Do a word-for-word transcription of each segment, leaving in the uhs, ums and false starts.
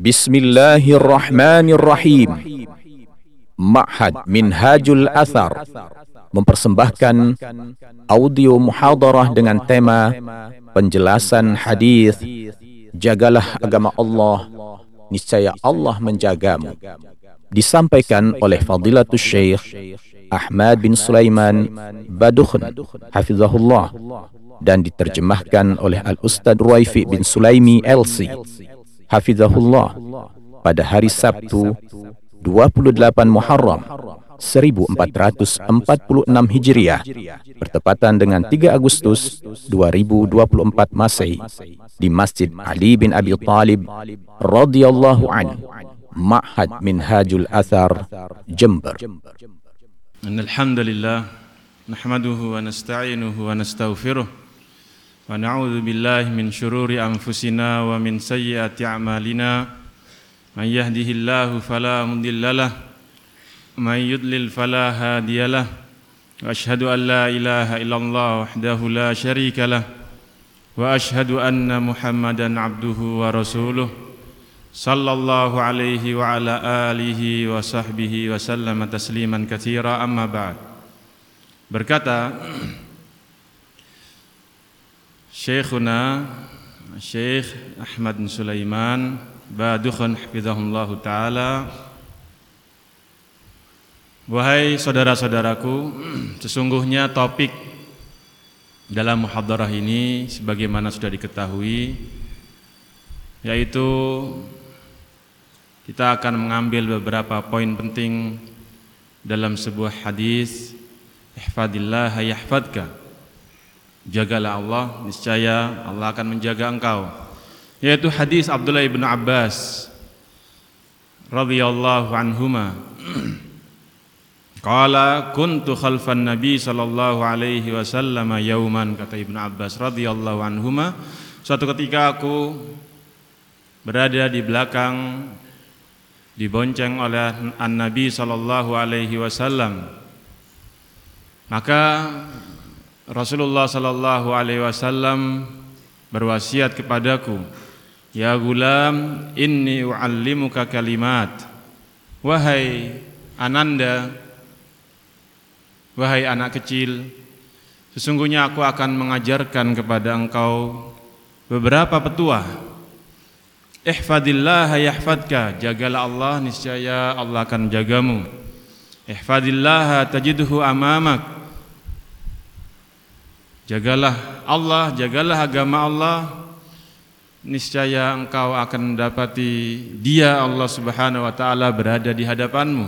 Bismillahirrahmanirrahim. Ma'had Minhajul Athar mempersembahkan audio muhadarah dengan tema penjelasan hadis Jagalah agama Allah, niscaya Allah menjagamu, disampaikan oleh Fadilatul Syekh Ahmad bin Sulaiman Badukhan hafizahullah dan diterjemahkan oleh Al-Ustadz Ruwaifi bin Sulaimi L C hafizahullah pada hari Sabtu dua puluh delapan Muharram seribu empat ratus empat puluh enam Hijriah bertepatan dengan tiga Agustus dua ribu dua puluh empat Masehi di Masjid Ali bin Abi Thalib radhiyallahu anhu, Ma'had Minhajul Athar, Jember. Alhamdulillah nahmaduhu wa nasta'inuhu wa nastaghfiruh wa na'udzu billahi min syururi anfusina wa min sayyiati a'malina. Man yahdihillahu fala mudhillalah wa man yudlil fala hadiyalah. Wa asyhadu an la ilaha illallah wahdahu la syarikalah wa asyhadu anna Muhammadan abduhu wa rasuluh sallallahu alaihi wa ala alihi wa sahbihi wa sallama tasliman katsira, amma ba'd. Berkata Syekhuna Syekh Ahmad bin Sulaiman Badukhan hafizahullahu ta'ala, wahai saudara-saudaraku, sesungguhnya topik dalam muhadarah ini sebagaimana sudah diketahui, yaitu kita akan mengambil beberapa poin penting dalam sebuah hadis, ihfadillah yahfadka, jagalah Allah, niscaya Allah akan menjaga engkau, yaitu hadis Abdullah bin Abbas radhiyallahu anhuma. Qala kuntu khalfan nabi sallallahu alaihi wasallam yauman, kata Ibnu Abbas radhiyallahu anhuma, suatu ketika aku berada di belakang, dibonceng oleh an-nabi sallallahu alaihi wasallam. Maka Rasulullah sallallahu alaihi wasallam berwasiat kepadaku, ya gulam, inni u'allimuka kalimat. Wahai ananda, wahai anak kecil, sesungguhnya aku akan mengajarkan kepada engkau beberapa petuah. Ihfadillah yahfadka, jagalah Allah, niscaya Allah akan menjagamu. Ihfadillah tajidhu amamak, jagalah Allah, jagalah agama Allah, niscaya engkau akan mendapati Dia, Allah Subhanahu wa taala, berada di hadapanmu.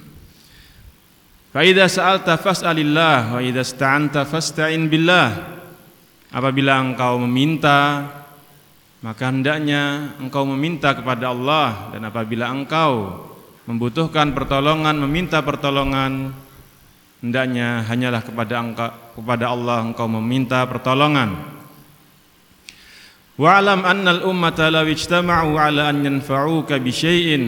Fa idza sa'alta fas'alillah wa idza ista'anta fasta'in billah. Apabila engkau meminta, maka hendaknya engkau meminta kepada Allah, dan apabila engkau membutuhkan pertolongan, meminta pertolongan, hendaknya hanyalah kepada engkau, kepada Allah engkau meminta pertolongan. Wa'lam annal ummata law ijtama'u 'ala an yanfa'uka bi syai'in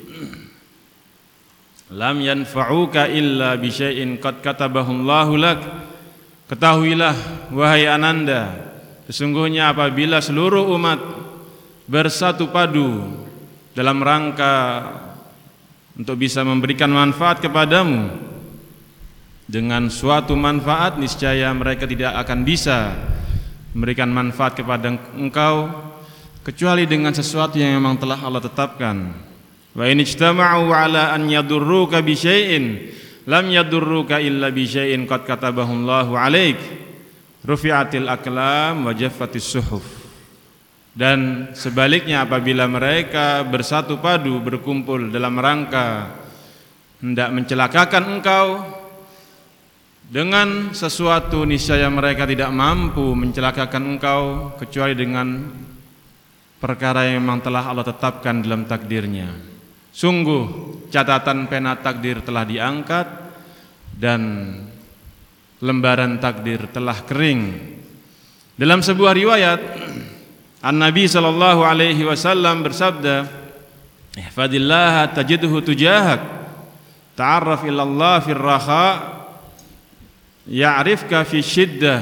lam yanfa'uka illa bi syai'in qad katabahu Allahu lak. Ketahuilah wahai ananda, sesungguhnya apabila seluruh umat bersatu padu dalam rangka untuk bisa memberikan manfaat kepadamu dengan suatu manfaat, niscaya mereka tidak akan bisa memberikan manfaat kepada engkau kecuali dengan sesuatu yang memang telah Allah tetapkan. Wa in ijtama'u 'ala an yadurruka bi syai'in lam yadurruka illa bi syai'in qad katabahu Allahu 'alaik. Rufi'atil aqlam wa jaffatis suhuf. Dan sebaliknya, apabila mereka bersatu padu berkumpul dalam rangka hendak mencelakakan engkau dengan sesuatu, niscaya mereka tidak mampu mencelakakan engkau kecuali dengan perkara yang memang telah Allah tetapkan dalam takdirnya. Sungguh catatan pena takdir telah diangkat dan lembaran takdir telah kering. Dalam sebuah riwayat, An-Nabi sallallahu alaihi wasallam bersabda, ihfadillah tajidhu tujahak, ta'arraf ilallah fir raha ya'rifka fi syiddah.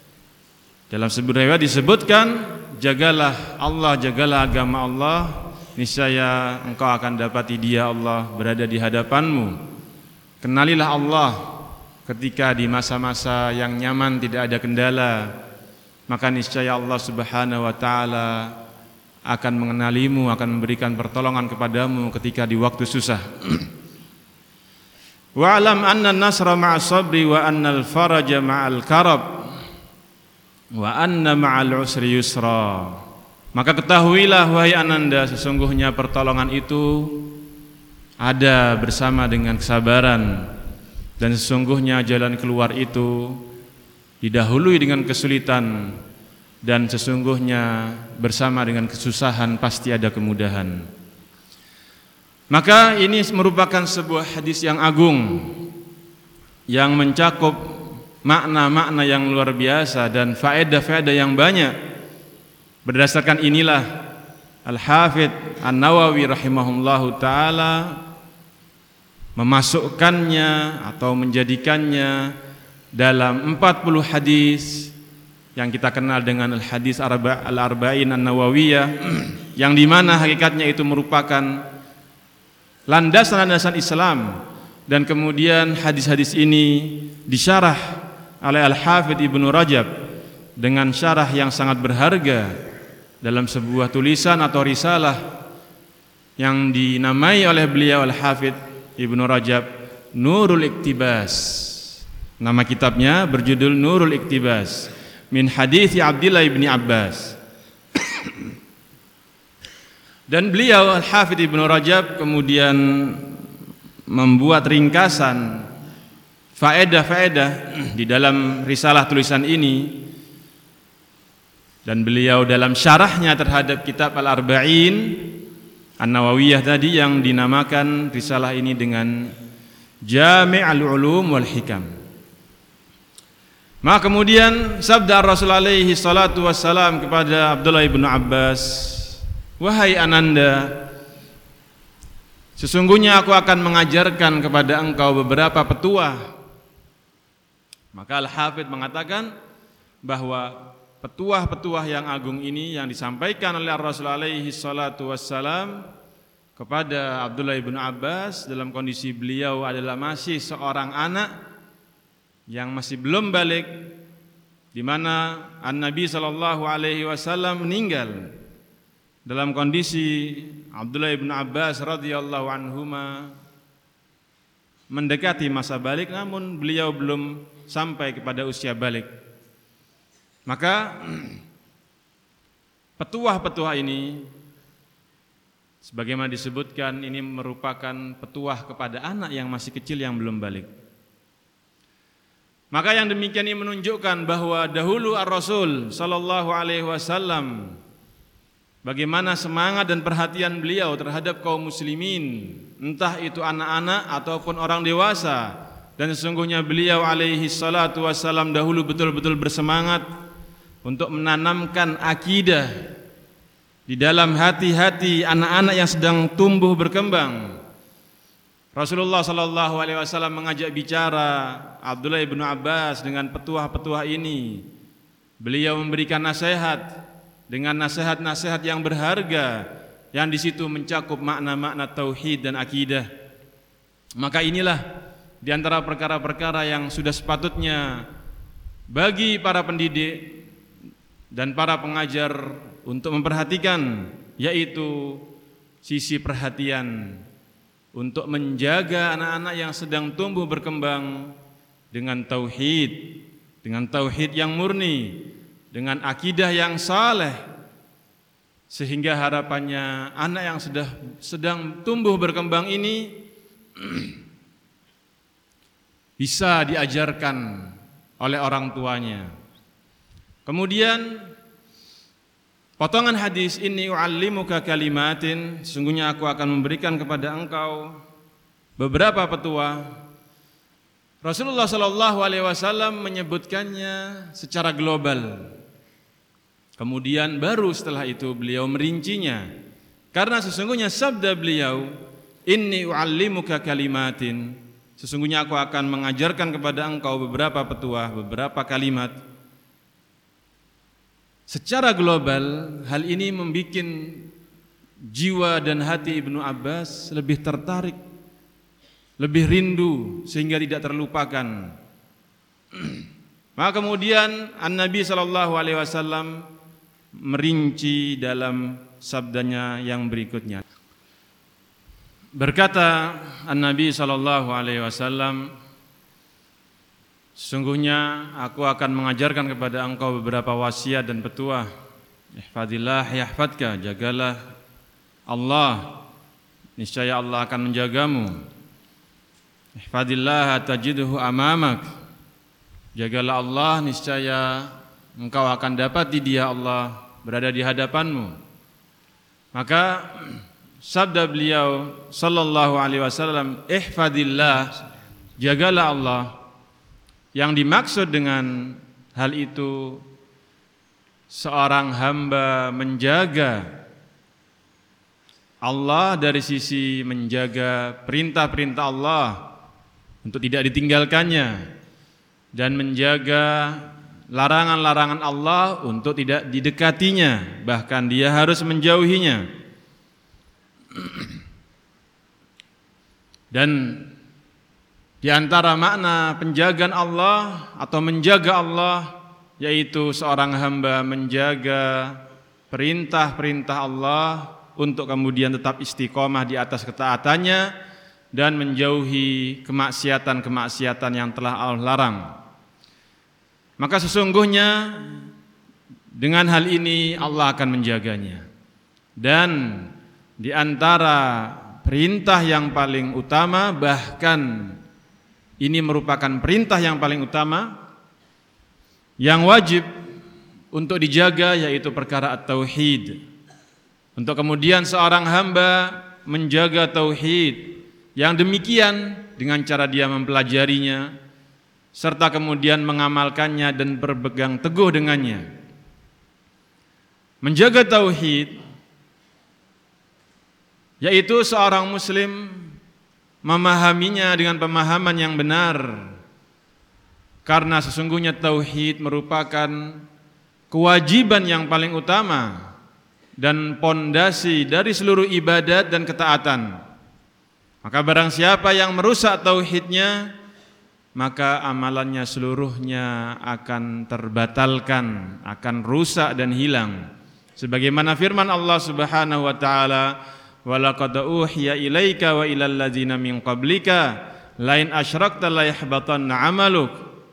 Dalam sebuah riwayat disebutkan, jagalah Allah, jagalah agama Allah, niscaya engkau akan dapati Dia Allah berada di hadapanmu. Kenalilah Allah ketika di masa-masa yang nyaman tidak ada kendala, maka niscaya Allah Subhanahu wa taala akan mengenalimu, akan memberikan pertolongan kepadamu ketika di waktu susah. Wa'lam anna an-nasra ma'as sabri wa anna al-faraja ma'al karab wa anna ma'al usri yusra. Maka ketahuilah wahai Ananda, sesungguhnya pertolongan itu ada bersama dengan kesabaran, dan sesungguhnya jalan keluar itu didahului dengan kesulitan, dan sesungguhnya bersama dengan kesusahan pasti ada kemudahan. Maka ini merupakan sebuah hadis yang agung yang mencakup makna-makna yang luar biasa dan faedah-faedah yang banyak. Berdasarkan inilah Al-Hafidz An-Nawawi rahimahullahu taala memasukkannya atau menjadikannya dalam empat puluh hadis yang kita kenal dengan Al-Hadis Al-Arba'in An-Nawawiyah, yang dimana hakikatnya itu merupakan landasan-landasan Islam, dan kemudian hadis-hadis ini disyarah oleh Al-Hafidz Ibnu Rajab dengan syarah yang sangat berharga dalam sebuah tulisan atau risalah yang dinamai oleh beliau Al-Hafidz Ibnu Rajab Nurul Iktibas. Nama kitabnya berjudul Nurul Iktibas min hadits Abdullah bin Abbas. Dan beliau Al-Hafidz Ibnu Rajab kemudian membuat ringkasan faedah-faedah di dalam risalah tulisan ini, dan beliau dalam syarahnya terhadap kitab Al-Arba'in An-Nawawiyah tadi yang dinamakan risalah ini dengan Jami' al-Ulum wal Hikam. Maka kemudian sabda Rasul alaihi salatu wassalam kepada Abdullah bin Abbas, wahai Ananda, sesungguhnya aku akan mengajarkan kepada engkau beberapa petuah. Maka Al-Hafidz mengatakan bahwa petuah-petuah yang agung ini yang disampaikan oleh Rasul alaihi salatu wassalam kepada Abdullah bin Abbas dalam kondisi beliau adalah masih seorang anak yang masih belum balik, di mana An-Nabi sallallahu alaihi wasallam meninggal dalam kondisi Abdullah bin Abbas radhiyallahu anhuma mendekati masa balik, namun beliau belum sampai kepada usia balik. Maka petuah-petuah ini sebagaimana disebutkan ini merupakan petuah kepada anak yang masih kecil yang belum balik. Maka yang demikian ini menunjukkan bahwa dahulu Ar-Rasul sallallahu alaihi wasallam bagaimana semangat dan perhatian beliau terhadap kaum muslimin, entah itu anak-anak ataupun orang dewasa, dan sesungguhnya beliau alaihi salatu wasallam dahulu betul-betul bersemangat untuk menanamkan akidah di dalam hati-hati anak-anak yang sedang tumbuh berkembang. Rasulullah sallallahu alaihi wasallam mengajak bicara Abdullah bin Abbas dengan petuah-petuah ini. Beliau memberikan nasihat dengan nasihat-nasihat yang berharga yang di situ mencakup makna-makna tauhid dan akidah. Maka inilah di antara perkara-perkara yang sudah sepatutnya bagi para pendidik dan para pengajar untuk memperhatikan, yaitu sisi perhatian untuk menjaga anak-anak yang sedang tumbuh berkembang dengan tauhid, dengan tauhid yang murni, dengan akidah yang saleh, sehingga harapannya anak yang sudah sedang tumbuh berkembang ini bisa diajarkan oleh orang tuanya. Kemudian potongan hadis ini, u'allimuka kalimatin, sesungguhnya aku akan memberikan kepada engkau beberapa petuah. Rasulullah sallallahu alaihi wasallam menyebutkannya secara global. Kemudian baru setelah itu beliau merincinya. Karena sesungguhnya sabda beliau, inni u'allimuka kalimatin, sesungguhnya aku akan mengajarkan kepada engkau beberapa petuah, beberapa kalimat. Secara global hal ini membuat jiwa dan hati Ibnu Abbas lebih tertarik, lebih rindu sehingga tidak terlupakan. Maka kemudian An-Nabi sallallahu alaihi wasallam merinci dalam sabdanya yang berikutnya. Berkata An-Nabi sallallahu alaihi wasallam, sesungguhnya aku akan mengajarkan kepada engkau beberapa wasiat dan petuah. Ihfadillah yahfadka, jagalah Allah, niscaya Allah akan menjagamu. Ihfadillah tajidhu amamak, jagalah Allah, niscaya engkau akan dapat di Dia Allah berada di hadapanmu. Maka sabda beliau sallallahu alaihi wasallam, ihfadillah, jagalah Allah. Yang dimaksud dengan hal itu, seorang hamba menjaga Allah dari sisi menjaga perintah-perintah Allah untuk tidak ditinggalkannya, dan menjaga larangan-larangan Allah untuk tidak didekatinya, bahkan dia harus menjauhinya. Dan di antara makna penjagaan Allah atau menjaga Allah, yaitu seorang hamba menjaga perintah-perintah Allah untuk kemudian tetap istiqomah di atas ketaatannya dan menjauhi kemaksiatan-kemaksiatan yang telah Allah larang. Maka sesungguhnya dengan hal ini Allah akan menjaganya. Dan di antara perintah yang paling utama, bahkan ini merupakan perintah yang paling utama yang wajib untuk dijaga, yaitu perkara at-tauhid. Untuk kemudian seorang hamba menjaga tauhid yang demikian dengan cara dia mempelajarinya serta kemudian mengamalkannya dan berpegang teguh dengannya. Menjaga tauhid yaitu seorang muslim memahaminya dengan pemahaman yang benar, karena sesungguhnya tauhid merupakan kewajiban yang paling utama dan pondasi dari seluruh ibadat dan ketaatan. Maka barang siapa yang merusak tauhidnya, maka amalannya seluruhnya akan terbatalkan, akan rusak dan hilang. Sebagaimana firman Allah Subhanahu wa taala, walaqad uhiya ilaika wa ilal ladzina min qablika lain asyrakta la yahbatanna amaluk.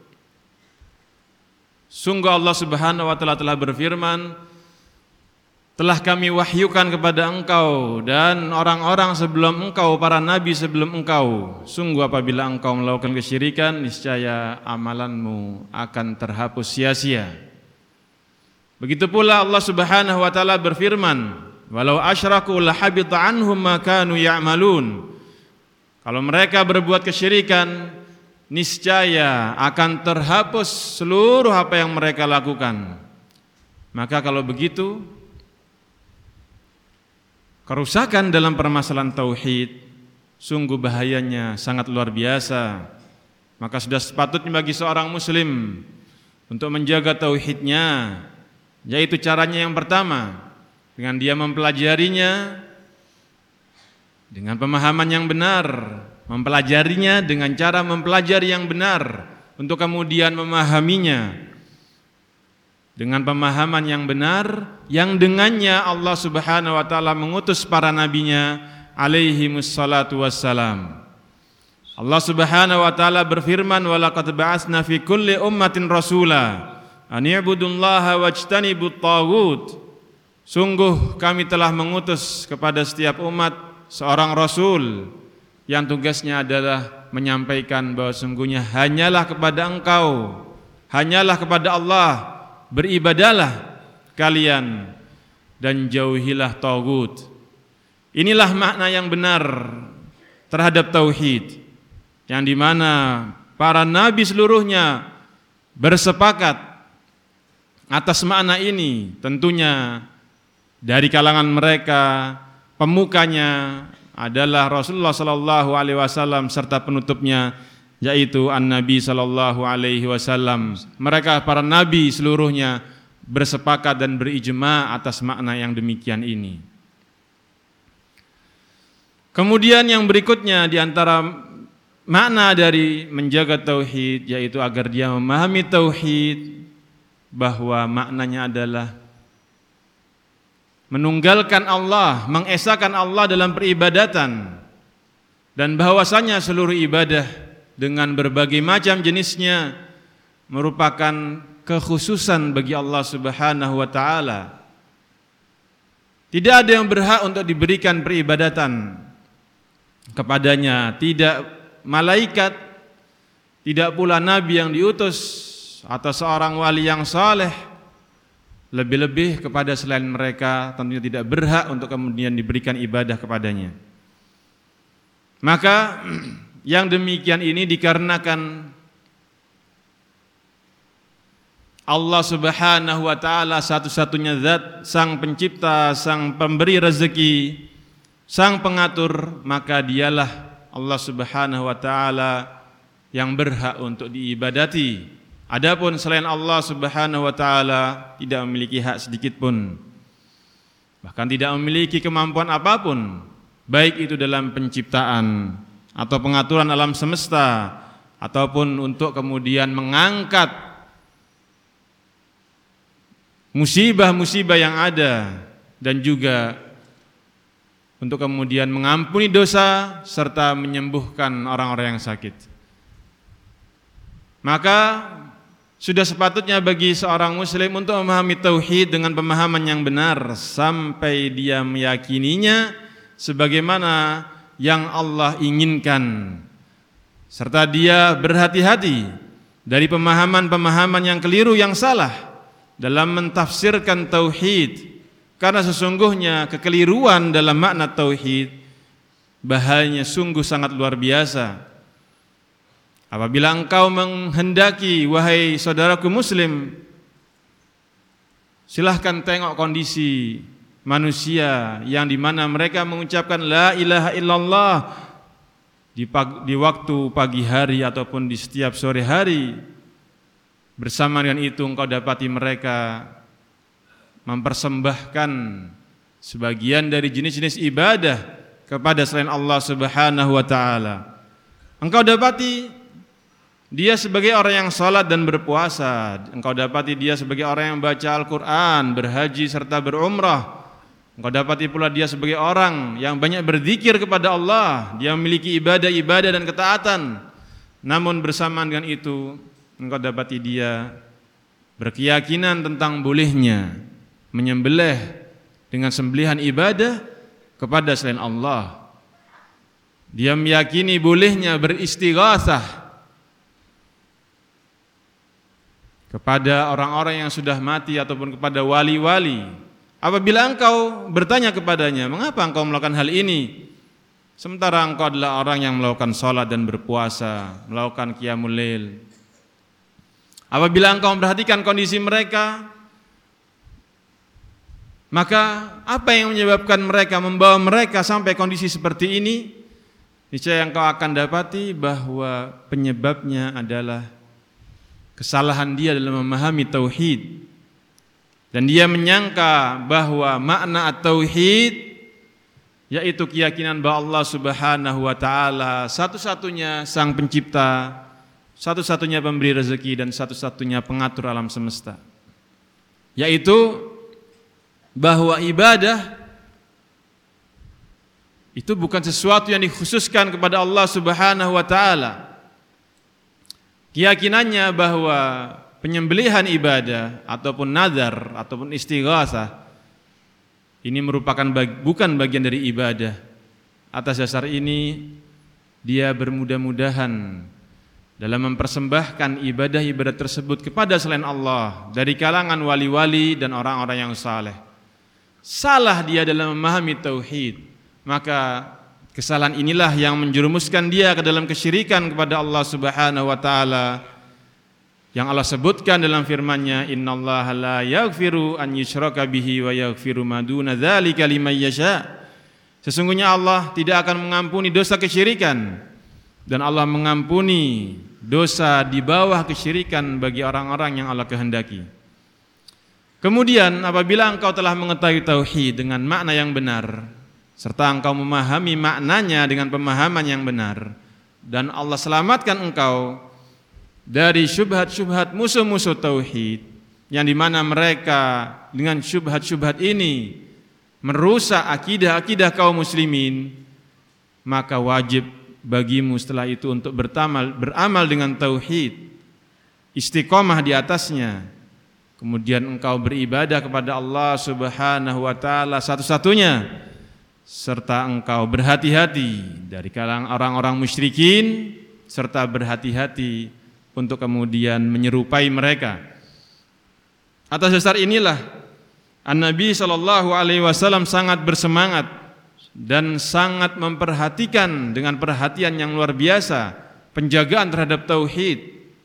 Sungguh Allah Subhanahu wa taala telah berfirman, telah kami wahyukan kepada engkau dan orang-orang sebelum engkau, para nabi sebelum engkau, sungguh apabila engkau melakukan kesyirikan, niscaya amalanmu akan terhapus sia-sia. Begitu pula Allah Subhanahu wa taala berfirman, walau asyraku lahabita anhum ma kanu ya'malun. Kalau mereka berbuat kesyirikan, niscaya akan terhapus seluruh apa yang mereka lakukan. Maka kalau begitu, kerusakan dalam permasalahan tauhid sungguh bahayanya sangat luar biasa. Maka sudah sepatutnya bagi seorang muslim untuk menjaga tauhidnya, yaitu caranya yang pertama dengan dia mempelajarinya dengan pemahaman yang benar, mempelajarinya dengan cara mempelajari yang benar, untuk kemudian memahaminya dengan pemahaman yang benar, yang dengannya Allah Subhanahu wa taala mengutus para nabinya alaihi wassalatu wassalam. Allah Subhanahu wa taala berfirman, walaqad ba'atsna fi kulli ummatin rasula an i'budullaha wajtanibut taghut. Sungguh kami telah mengutus kepada setiap umat seorang rasul yang tugasnya adalah menyampaikan bahwa sungguhnya hanyalah kepada engkau, hanyalah kepada Allah beribadalah kalian dan jauhilah taghut. Inilah makna yang benar terhadap tauhid, yang dimana para nabi seluruhnya bersepakat atas makna ini. Tentunya dari kalangan mereka pemukanya adalah Rasulullah sallallahu alaihi wasallam serta penutupnya yaitu An-Nabi sallallahu alaihi wasallam. Mereka para nabi seluruhnya bersepakat dan berijma atas makna yang demikian ini. Kemudian yang berikutnya di antara makna dari menjaga tauhid yaitu agar dia memahami tauhid, bahwa maknanya adalah menunggalkan Allah, mengesahkan Allah dalam peribadatan, dan bahwasanya seluruh ibadah dengan berbagai macam jenisnya merupakan kekhususan bagi Allah Subhanahu wa taala. Tidak ada yang berhak untuk diberikan peribadatan kepadanya, tidak malaikat, tidak pula nabi yang diutus atau seorang wali yang saleh, lebih-lebih kepada selain mereka tentunya tidak berhak untuk kemudian diberikan ibadah kepadanya. Maka yang demikian ini dikarenakan Allah Subhanahu wa taala satu-satunya zat, sang pencipta, sang pemberi rezeki, sang pengatur, maka dialah Allah Subhanahu wa taala yang berhak untuk diibadati. Adapun selain Allah Subhanahu wa taala tidak memiliki hak sedikit pun, bahkan tidak memiliki kemampuan apapun, baik itu dalam penciptaan atau pengaturan alam semesta, ataupun untuk kemudian mengangkat musibah-musibah yang ada, dan juga untuk kemudian mengampuni dosa serta menyembuhkan orang-orang yang sakit. Maka sudah sepatutnya bagi seorang muslim untuk memahami tauhid dengan pemahaman yang benar sampai dia meyakininya sebagaimana yang Allah inginkan, serta dia berhati-hati dari pemahaman-pemahaman yang keliru, yang salah dalam mentafsirkan tauhid, karena sesungguhnya kekeliruan dalam makna tauhid bahayanya sungguh sangat luar biasa. Apabila engkau menghendaki, wahai saudaraku muslim, silahkan tengok kondisi manusia yang dimana mereka mengucapkan la ilaha illallah di, pagi, di waktu pagi hari ataupun di setiap sore hari. Bersama dengan itu engkau dapati mereka mempersembahkan sebagian dari jenis-jenis ibadah kepada selain Allah Subhanahu wa taala. Engkau dapati dia sebagai orang yang salat dan berpuasa, engkau dapati dia sebagai orang yang baca Al-Quran, berhaji serta berumrah. Engkau dapati pula dia sebagai orang yang banyak berzikir kepada Allah, dia memiliki ibadah-ibadah dan ketaatan. Namun bersamaan dengan itu engkau dapati dia berkeyakinan tentang bolehnya menyembelih dengan sembelihan ibadah kepada selain Allah. Dia meyakini bolehnya beristighatsah kepada orang-orang yang sudah mati ataupun kepada wali-wali. Apabila engkau bertanya kepadanya, mengapa engkau melakukan hal ini? Sementara engkau adalah orang yang melakukan salat dan berpuasa, melakukan qiyamul lail. Apabila engkau memperhatikan kondisi mereka, maka apa yang menyebabkan mereka, membawa mereka sampai kondisi seperti ini? Niscaya engkau akan dapati bahwa penyebabnya adalah kesalahan dia dalam memahami tauhid, dan dia menyangka bahwa makna at-tauhid yaitu keyakinan bahwa Allah Subhanahu wa taala satu-satunya sang pencipta, satu-satunya pemberi rezeki, dan satu-satunya pengatur alam semesta, yaitu bahwa ibadah itu bukan sesuatu yang dikhususkan kepada Allah Subhanahu wa taala. Keyakinannya bahwa penyembelihan ibadah ataupun nazar ataupun istighatsah ini merupakan bagi, bukan bagian dari ibadah. Atas dasar ini dia bermudah-mudahan dalam mempersembahkan ibadah-ibadah tersebut kepada selain Allah dari kalangan wali-wali dan orang-orang yang saleh. Salah dia dalam memahami tauhid, maka kesalahan inilah yang menjerumuskan dia ke dalam kesyirikan kepada Allah Subhanahu wa taala, yang Allah sebutkan dalam firman-Nya, innallaha la yaghfiru an yushraka bihi wa yaghfiru ma duna dzalika liman yasha. Sesungguhnya Allah tidak akan mengampuni dosa kesyirikan, dan Allah mengampuni dosa di bawah kesyirikan bagi orang-orang yang Allah kehendaki. Kemudian apabila engkau telah mengetahui tauhid dengan makna yang benar, serta engkau memahami maknanya dengan pemahaman yang benar, dan Allah selamatkan engkau dari syubhat-syubhat musuh-musuh tauhid, yang dimana mereka dengan syubhat-syubhat ini merusak akidah-akidah kaum muslimin, maka wajib bagimu setelah itu untuk beramal, beramal dengan tauhid, istiqomah di atasnya, kemudian engkau beribadah kepada Allah Subhanahu wa taala satu-satunya, serta engkau berhati-hati dari kalangan orang-orang musyrikin, serta berhati-hati untuk kemudian menyerupai mereka. Atas dasar inilah An-Nabi sallallahu alaihi wasallam sangat bersemangat dan sangat memperhatikan dengan perhatian yang luar biasa penjagaan terhadap tauhid,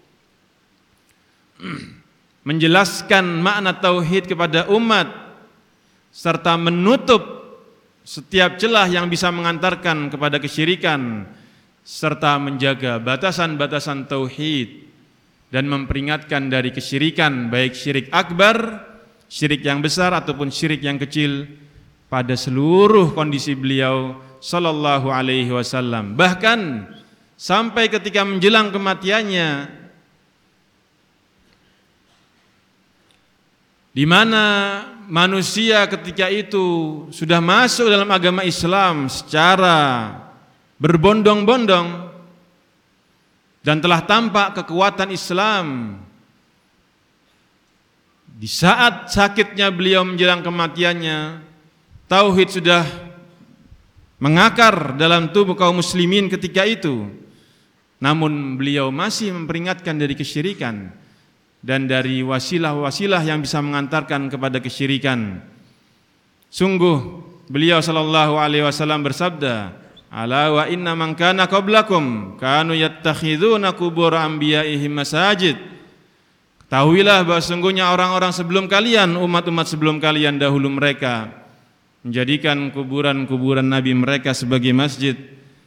menjelaskan makna tauhid kepada umat, serta menutup setiap celah yang bisa mengantarkan kepada kesyirikan, serta menjaga batasan-batasan tauhid dan memperingatkan dari kesyirikan, baik syirik akbar, syirik yang besar ataupun syirik yang kecil, pada seluruh kondisi beliau sallallahu alaihi wasallam. Bahkan sampai ketika menjelang kematiannya, di mana manusia ketika itu sudah masuk dalam agama Islam secara berbondong-bondong dan telah tampak kekuatan Islam. Di saat sakitnya beliau menjelang kematiannya, tauhid sudah mengakar dalam tubuh kaum muslimin ketika itu. Namun beliau masih memperingatkan dari kesyirikan dan dari wasilah-wasilah yang bisa mengantarkan kepada kesyirikan. Sungguh beliau sallallahu alaihi wasallam bersabda, "Ala wa inna man kana qablakum kanu yattakhiduna qubur anbiya'ihim masajid." Ketahuilah bahwa sungguhnya orang-orang sebelum kalian, umat-umat sebelum kalian dahulu, mereka menjadikan kuburan-kuburan nabi mereka sebagai masjid.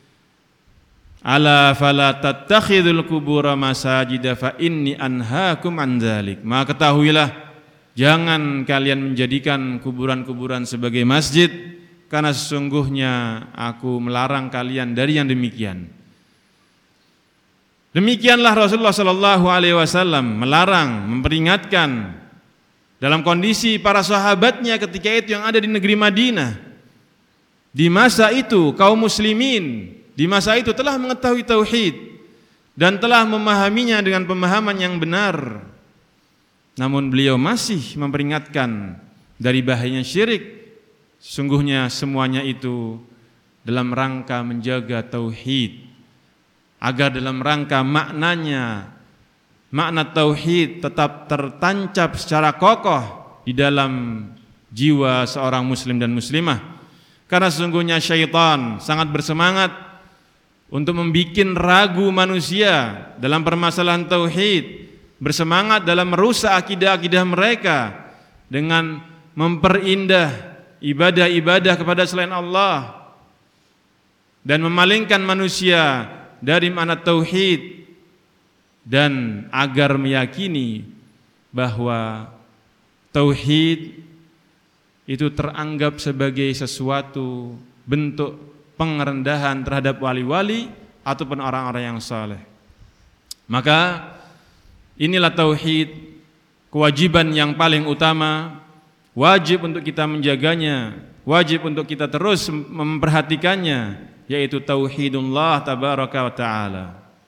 Ala fala tattakhidul qubura masajida fa inni anhaakum an dzalik. Maka ketahuilah, jangan kalian menjadikan kuburan-kuburan sebagai masjid, karena sesungguhnya aku melarang kalian dari yang demikian. Demikianlah Rasulullah sallallahu alaihi wasallam melarang, memperingatkan dalam kondisi para sahabatnya ketika itu yang ada di negeri Madinah. Di masa itu kaum muslimin di masa itu telah mengetahui tauhid dan telah memahaminya dengan pemahaman yang benar. Namun beliau masih memperingatkan dari bahayanya syirik. Sungguhnya semuanya itu dalam rangka menjaga tauhid, agar dalam rangka maknanya, makna tauhid tetap tertancap secara kokoh di dalam jiwa seorang muslim dan muslimah. Karena sesungguhnya syaitan sangat bersemangat untuk membuat ragu manusia dalam permasalahan tauhid, bersemangat dalam merusak akidah-akidah mereka dengan memperindah ibadah-ibadah kepada selain Allah dan memalingkan manusia dari makna tauhid, dan agar meyakini bahwa tauhid itu teranggap sebagai sesuatu bentuk pengerendahan terhadap wali-wali ataupun orang-orang yang saleh. Maka inilah tauhid, kewajiban yang paling utama, wajib untuk kita menjaganya, wajib untuk kita terus memperhatikannya, yaitu tauhidullah tabaraka wa ta'ala.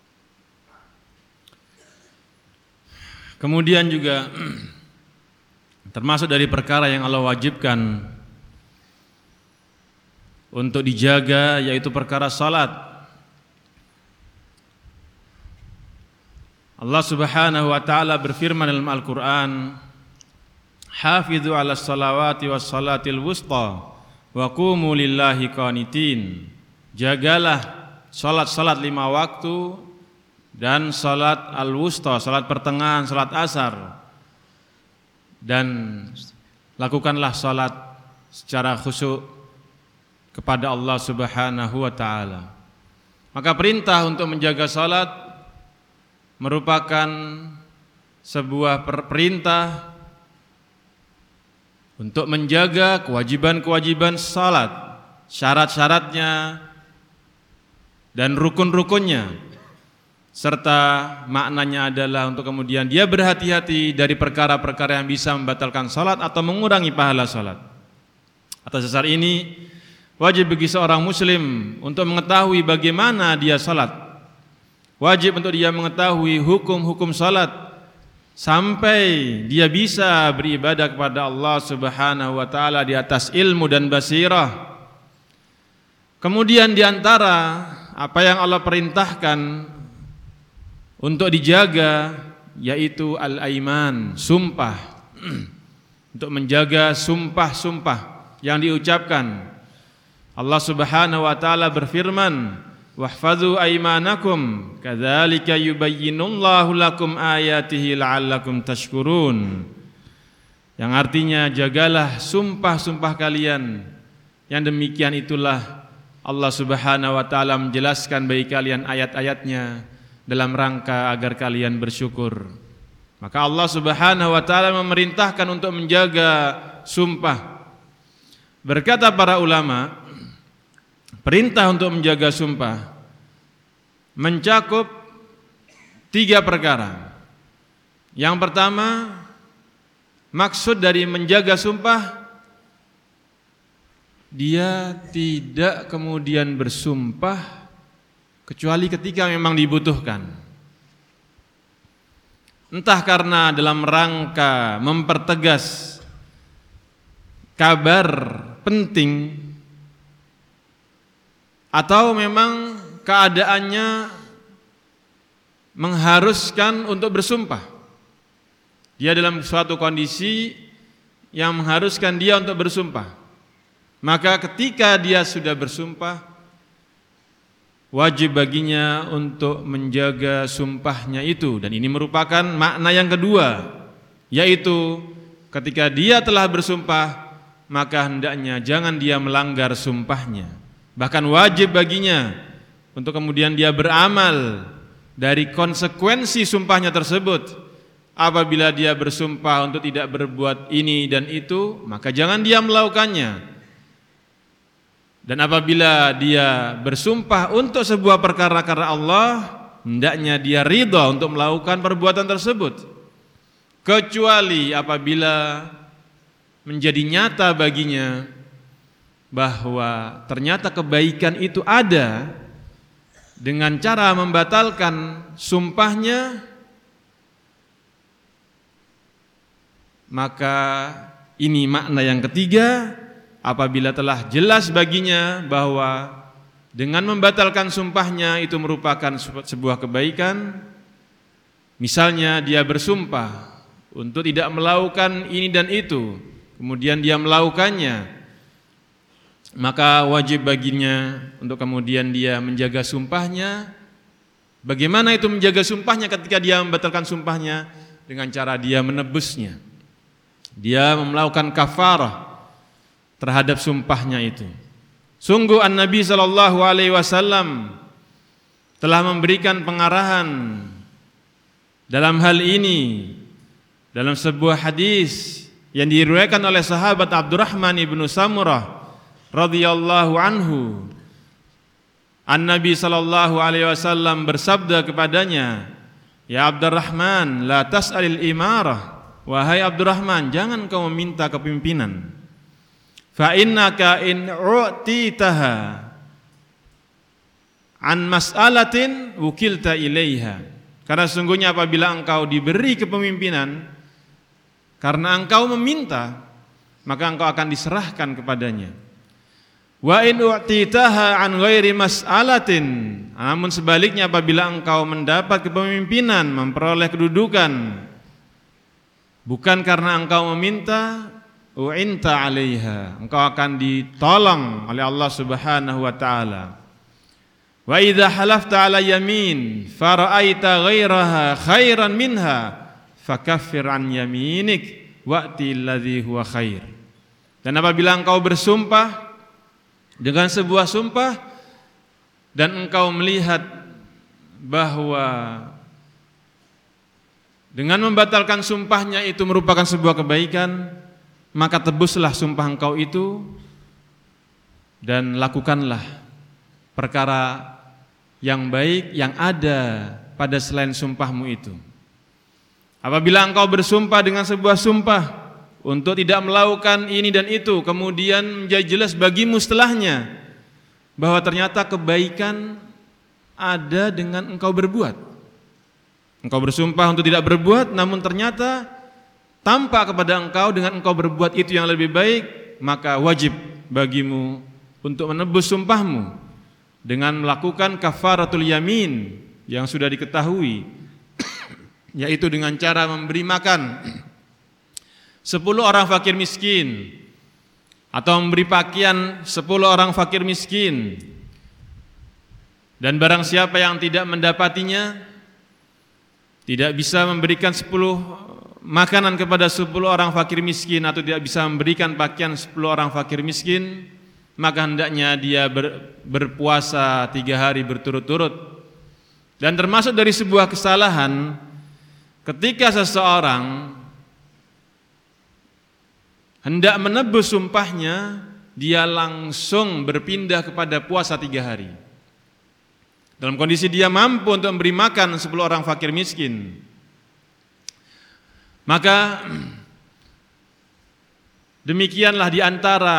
Kemudian juga termasuk dari perkara yang Allah wajibkan untuk dijaga, yaitu perkara salat. Allah Subhanahu wa taala berfirman dalam Al-Qur'an, "Hafidzu 'alas salawati was salatil wusta wa qumu lillahi qanitin." Jagalah salat-salat lima waktu dan salat al-wusta, salat pertengahan, salat asar, dan lakukanlah salat secara khusyuk kepada Allah Subhanahu wa taala. Maka perintah untuk menjaga salat merupakan sebuah perintah untuk menjaga kewajiban-kewajiban salat syarat-syaratnya, dan rukun-rukunnya, serta maknanya adalah untuk kemudian dia berhati-hati dari perkara-perkara yang bisa membatalkan salat atau mengurangi pahala salat. Atas dasar ini wajib bagi seorang muslim untuk mengetahui bagaimana dia salat. Wajib untuk dia mengetahui hukum-hukum salat sampai dia bisa beribadah kepada Allah Subhanahu wa taala di atas ilmu dan basirah. Kemudian di antara apa yang Allah perintahkan untuk dijaga yaitu al-aiman, sumpah. Untuk menjaga sumpah-sumpah yang diucapkan. Allah Subhanahu wa taala berfirman, "Wahfazu aymanakum kadzalika yubayyinullahu lakum ayatihi la'allakum tashkurun." Yang artinya jagalah sumpah-sumpah kalian. Yang demikian itulah Allah Subhanahu wa taala menjelaskan bagi kalian ayat-ayatnya dalam rangka agar kalian bersyukur. Maka Allah Subhanahu wa taala memerintahkan untuk menjaga sumpah. Berkata para ulama, perintah untuk menjaga sumpah mencakup tiga perkara. Yang pertama, maksud dari menjaga sumpah, dia tidak kemudian bersumpah kecuali ketika memang dibutuhkan. Entah karena dalam rangka mempertegas kabar penting, atau memang keadaannya mengharuskan untuk bersumpah. Dia dalam suatu kondisi yang mengharuskan dia untuk bersumpah. Maka ketika dia sudah bersumpah, wajib baginya untuk menjaga sumpahnya itu. Dan ini merupakan makna yang kedua, yaitu ketika dia telah bersumpah, maka hendaknya jangan dia melanggar sumpahnya. Bahkan wajib baginya untuk kemudian dia beramal dari konsekuensi sumpahnya tersebut. Apabila dia bersumpah untuk tidak berbuat ini dan itu, maka jangan dia melakukannya. Dan apabila dia bersumpah untuk sebuah perkara karena Allah, hendaknya dia ridha untuk melakukan perbuatan tersebut. Kecuali apabila menjadi nyata baginya bahwa ternyata kebaikan itu ada, dengan cara membatalkan sumpahnya, maka ini makna yang ketiga. Apabila telah jelas baginya bahwa dengan membatalkan sumpahnya itu merupakan sebuah kebaikan, misalnya dia bersumpah untuk tidak melakukan ini dan itu, kemudian dia melakukannya, maka wajib baginya untuk kemudian dia menjaga sumpahnya. Bagaimana itu menjaga sumpahnya ketika dia membatalkan sumpahnya? Dengan cara dia menebusnya. Dia melakukan kafarah terhadap sumpahnya itu. Sungguh An-Nabi sallallahu alaihi wasallam telah memberikan pengarahan dalam hal ini dalam sebuah hadis yang diriwayatkan oleh sahabat Abdurrahman ibnu Samurah radhiyallahu anhu. An-Nabi sallallahu alaihi wasallam bersabda kepadanya, "Ya Abdurrahman, la tas'alil imarah." Wahai Abdurrahman, jangan kau meminta kepemimpinan. Fa innaka in u'titaha an mas'alatin wukilta ilaiha. Karena sungguhnya apabila engkau diberi kepemimpinan karena engkau meminta, maka engkau akan diserahkan kepadanya. Wa in u'titaha an ghairi mas'alatin, namun sebaliknya apabila engkau mendapat kepemimpinan, memperoleh kedudukan bukan karena engkau meminta, u'inta 'alaiha, engkau akan ditolong oleh Allah Subhanahu wa taala. Wa idza halafta 'ala yamin fara'aita ghairaha khairan minha fakaffir an yaminik wa'ti alladhi huwa khair. Dan apabila engkau bersumpah dengan sebuah sumpah dan engkau melihat bahwa dengan membatalkan sumpahnya itu merupakan sebuah kebaikan, maka tebuslah sumpah engkau itu dan lakukanlah perkara yang baik yang ada pada selain sumpahmu itu. Apabila engkau bersumpah dengan sebuah sumpah untuk tidak melakukan ini dan itu, kemudian menjadi jelas bagimu setelahnya bahwa ternyata kebaikan ada dengan engkau berbuat. Engkau bersumpah untuk tidak berbuat, namun ternyata tampak kepada engkau dengan engkau berbuat itu yang lebih baik, maka wajib bagimu untuk menebus sumpahmu dengan melakukan kafaratul yamin yang sudah diketahui, yaitu dengan cara memberi makan sepuluh orang fakir miskin atau memberi pakaian sepuluh orang fakir miskin, dan barang siapa yang tidak mendapatinya, tidak bisa memberikan sepuluh makanan kepada sepuluh orang fakir miskin atau tidak bisa memberikan pakaian sepuluh orang fakir miskin, maka hendaknya dia ber, berpuasa tiga hari berturut-turut. Dan termasuk dari sebuah kesalahan ketika seseorang hendak menebus sumpahnya, dia langsung berpindah kepada puasa tiga hari dalam kondisi dia mampu untuk memberi makan sepuluh orang fakir miskin. Maka demikianlah di antara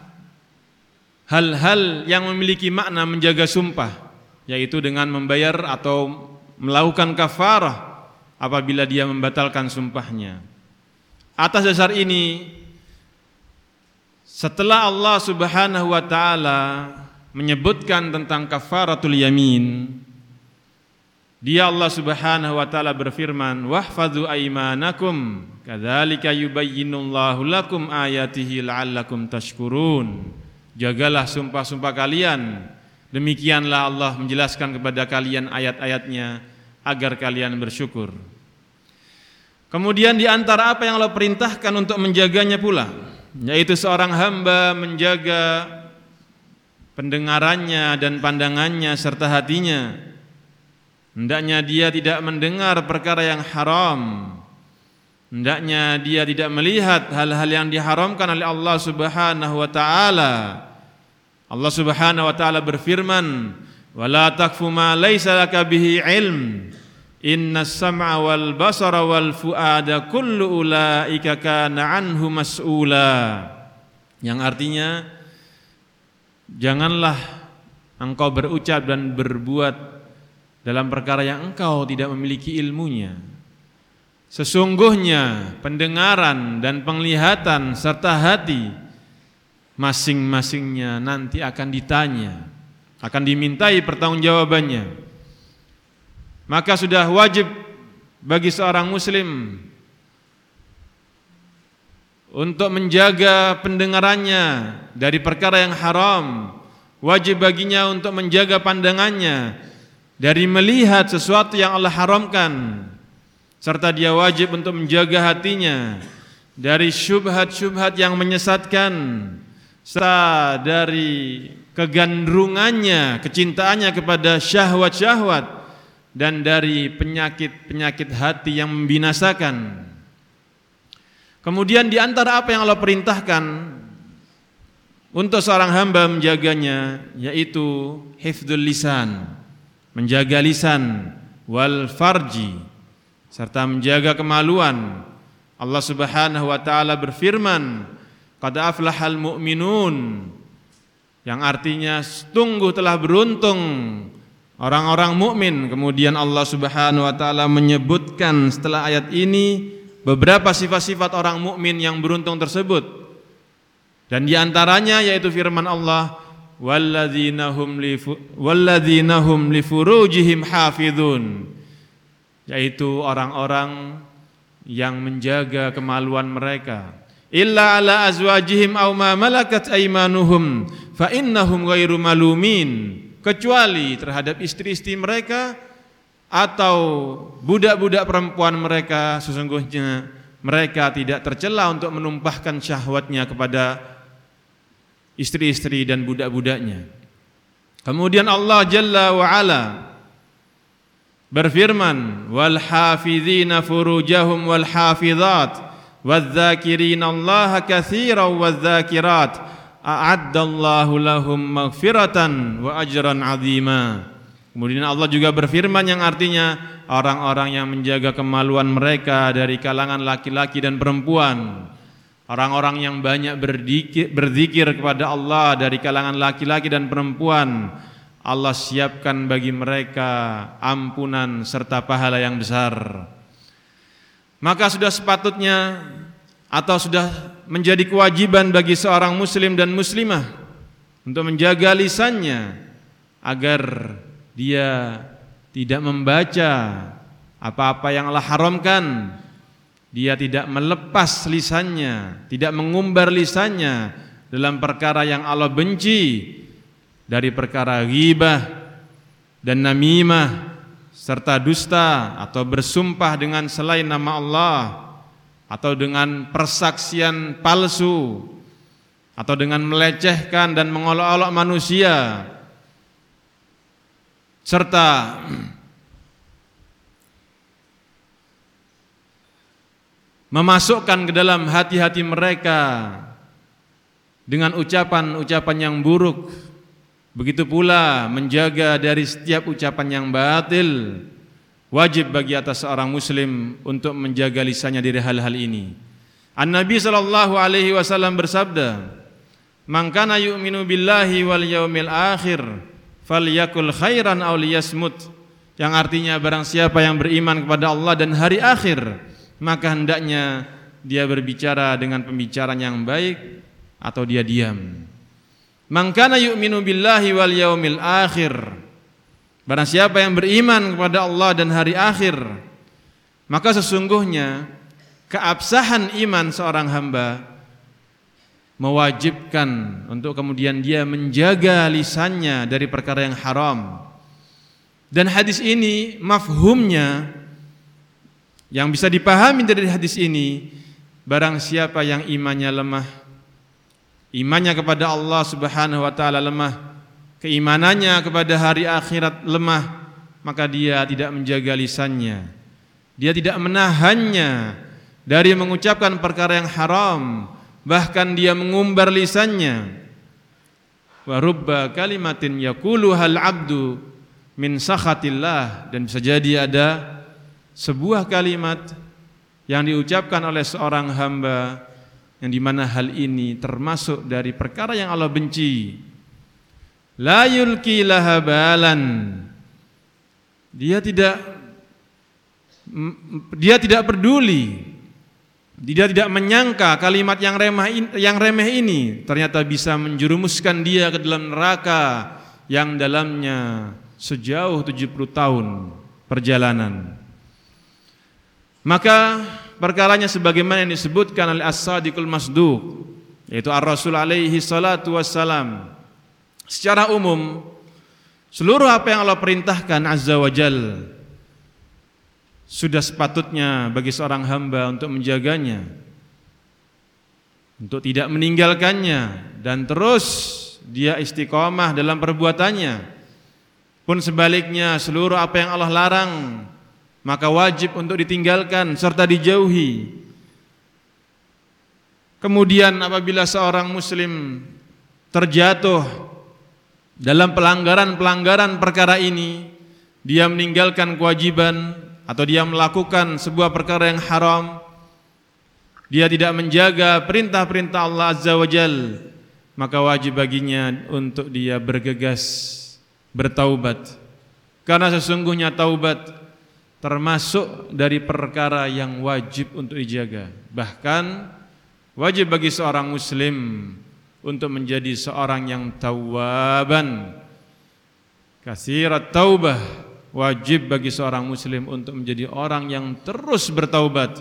hal-hal yang memiliki makna menjaga sumpah, yaitu dengan membayar atau melakukan kafarah apabila dia membatalkan sumpahnya. Atas dasar ini, setelah Allah Subhanahu wa taala menyebutkan tentang kafaratul yamin, dia Allah Subhanahu wa taala berfirman, wahfadzu aymanakum kadzalika yubayyinullahu lakum ayatihi la'allakum tashkurun. Jagalah sumpah-sumpah kalian, demikianlah Allah menjelaskan kepada kalian ayat-ayatnya agar kalian bersyukur. Kemudian di antara apa yang Allah perintahkan untuk menjaganya pula, yaitu seorang hamba menjaga pendengarannya dan pandangannya serta hatinya. Hendaknya dia tidak mendengar perkara yang haram. Hendaknya dia tidak melihat hal-hal yang diharamkan oleh Allah Subhanahu wa taala. Allah Subhanahu wa taala berfirman, "Wala takfu ma laisa laka bihi ilm. Innas sam'a wal basara wal fuada kullu ulaika kana anhu mas'ula." Yang artinya, janganlah engkau berucap dan berbuat dalam perkara yang engkau tidak memiliki ilmunya. Sesungguhnya pendengaran dan penglihatan serta hati masing-masingnya nanti akan ditanya, akan dimintai pertanggungjawabannya. Maka sudah wajib bagi seorang muslim untuk menjaga pendengarannya dari perkara yang haram, wajib baginya untuk menjaga pandangannya dari melihat sesuatu yang Allah haramkan, serta dia wajib untuk menjaga hatinya dari syubhat-syubhat yang menyesatkan, serta dari kegandrungannya, kecintaannya kepada syahwat-syahwat, dan dari penyakit-penyakit hati yang membinasakan. Kemudian di antara apa yang Allah perintahkan untuk seorang hamba menjaganya, yaitu hifdzul lisan, menjaga lisan, wal farji, serta menjaga kemaluan. Allah Subhanahu wa taala berfirman, qad aflahal mu'minun, yang artinya sungguh telah beruntung orang-orang mukmin. Kemudian Allah Subhanahu wa taala menyebutkan setelah ayat ini beberapa sifat-sifat orang mukmin yang beruntung tersebut. Dan di antaranya yaitu firman Allah, walladzina hum li walladzina hum li furujihim hafizun, yaitu orang-orang yang menjaga kemaluan mereka. Illa ala azwajihim aw ma malakat aymanuhum fa innahum ghairu malumin, kecuali terhadap istri-istri mereka atau budak-budak perempuan mereka, sesungguhnya mereka tidak tercela untuk menumpahkan syahwatnya kepada istri-istri dan budak-budaknya. Kemudian Allah Jalla wa Ala berfirman, wal hafizina furujahum wal hafizat wadh-dzakirina Allah katsiran wadh-dzakirat a'addallahu lahum maghfiratan wa ajran 'azima. Kemudian Allah juga berfirman yang artinya orang-orang yang menjaga kemaluan mereka dari kalangan laki-laki dan perempuan, orang-orang yang banyak berzikir, berzikir kepada Allah dari kalangan laki-laki dan perempuan, Allah siapkan bagi mereka ampunan serta pahala yang besar. Maka sudah sepatutnya atau sudah menjadi kewajiban bagi seorang muslim dan muslimah untuk menjaga lisannya agar dia tidak membaca apa-apa yang Allah haramkan, dia tidak melepas lisannya, tidak mengumbar lisannya dalam perkara yang Allah benci, dari perkara ghibah dan namimah serta dusta atau bersumpah dengan selain nama Allah, atau dengan persaksian palsu, atau dengan melecehkan dan mengolok-olok manusia, serta memasukkan ke dalam hati-hati mereka dengan ucapan-ucapan yang buruk. Begitu pula menjaga dari setiap ucapan yang batil. Wajib bagi atas seorang muslim untuk menjaga lisannya dari hal-hal ini. An-Nabi sallallahu alaihi wasallam bersabda, "Man kana yu'minu billahi wal yaumil akhir falyakul khairan aw liyasmut." Yang artinya barang siapa yang beriman kepada Allah dan hari akhir, maka hendaknya dia berbicara dengan pembicaraan yang baik atau dia diam. Man kana yu'minu billahi wal yaumil akhir, barang siapa yang beriman kepada Allah dan hari akhir, maka sesungguhnya keabsahan iman seorang hamba mewajibkan untuk kemudian dia menjaga lisannya dari perkara yang haram. Dan hadis ini mafhumnya yang bisa dipahami dari hadis ini, barang siapa yang imannya lemah, imannya kepada Allah Subhanahu wa taala lemah, keimanannya kepada hari akhirat lemah, maka dia tidak menjaga lisannya, dia tidak menahannya dari mengucapkan perkara yang haram, bahkan dia mengumbar lisannya. Wa rubba kalimatin yaquluhal abdu min sakhatillah, dan bisa jadi ada sebuah kalimat yang diucapkan oleh seorang hamba yang dimana hal ini termasuk dari perkara yang Allah benci. La yulki laha balan, dia tidak dia tidak peduli, dia tidak menyangka kalimat yang remeh yang remeh ini ternyata bisa menjerumuskan dia ke dalam neraka yang dalamnya sejauh tujuh puluh tahun perjalanan. Maka perkaranya sebagaimana yang disebutkan oleh As-Sadiqul Masduq, yaitu Ar-Rasul alaihi salatu wassalam, secara umum seluruh apa yang Allah perintahkan azza wa jal sudah sepatutnya bagi seorang hamba untuk menjaganya, untuk tidak meninggalkannya, dan terus dia istiqomah dalam perbuatannya. Pun sebaliknya seluruh apa yang Allah larang maka wajib untuk ditinggalkan serta dijauhi. Kemudian apabila seorang muslim terjatuh dalam pelanggaran-pelanggaran perkara ini, dia meninggalkan kewajiban atau dia melakukan sebuah perkara yang haram, dia tidak menjaga perintah-perintah Allah Azza wa Jal, maka wajib baginya untuk dia bergegas bertaubat. Karena sesungguhnya taubat termasuk dari perkara yang wajib untuk dijaga. Bahkan wajib bagi seorang muslim untuk menjadi seorang yang tawwaban katsirat taubah. Wajib bagi seorang muslim untuk menjadi orang yang terus bertaubat.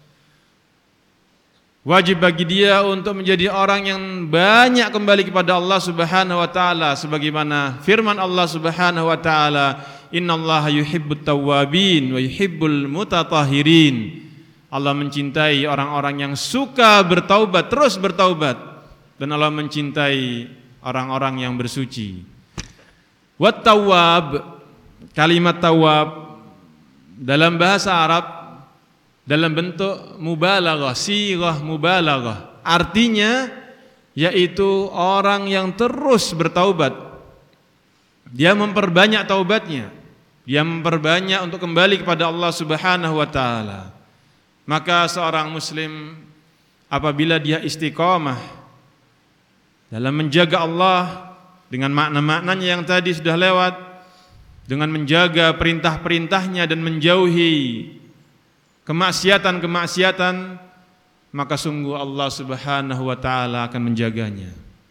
Wajib bagi dia untuk menjadi orang yang banyak kembali kepada Allah Subhanahu wa taala, sebagaimana firman Allah Subhanahu wa taala, innallaha yuhibbut tawwabin wa yuhibbul mutatahhirin. Allah mencintai orang-orang yang suka bertaubat, terus bertaubat, dan Allah mencintai orang-orang yang bersuci. Wat tawwab, kalimat tawwab dalam bahasa Arab dalam bentuk mubalaghah, sighah mubalaghah. Artinya yaitu orang yang terus bertaubat. Dia memperbanyak taubatnya, dia memperbanyak untuk kembali kepada Allah Subhanahu wa taala. Maka seorang muslim apabila dia istiqamah dalam menjaga Allah dengan makna-maknanya yang tadi sudah lewat, dengan menjaga perintah-perintahnya dan menjauhi kemaksiatan-kemaksiatan, maka sungguh Allah Subhanahu wa taala akan menjaganya.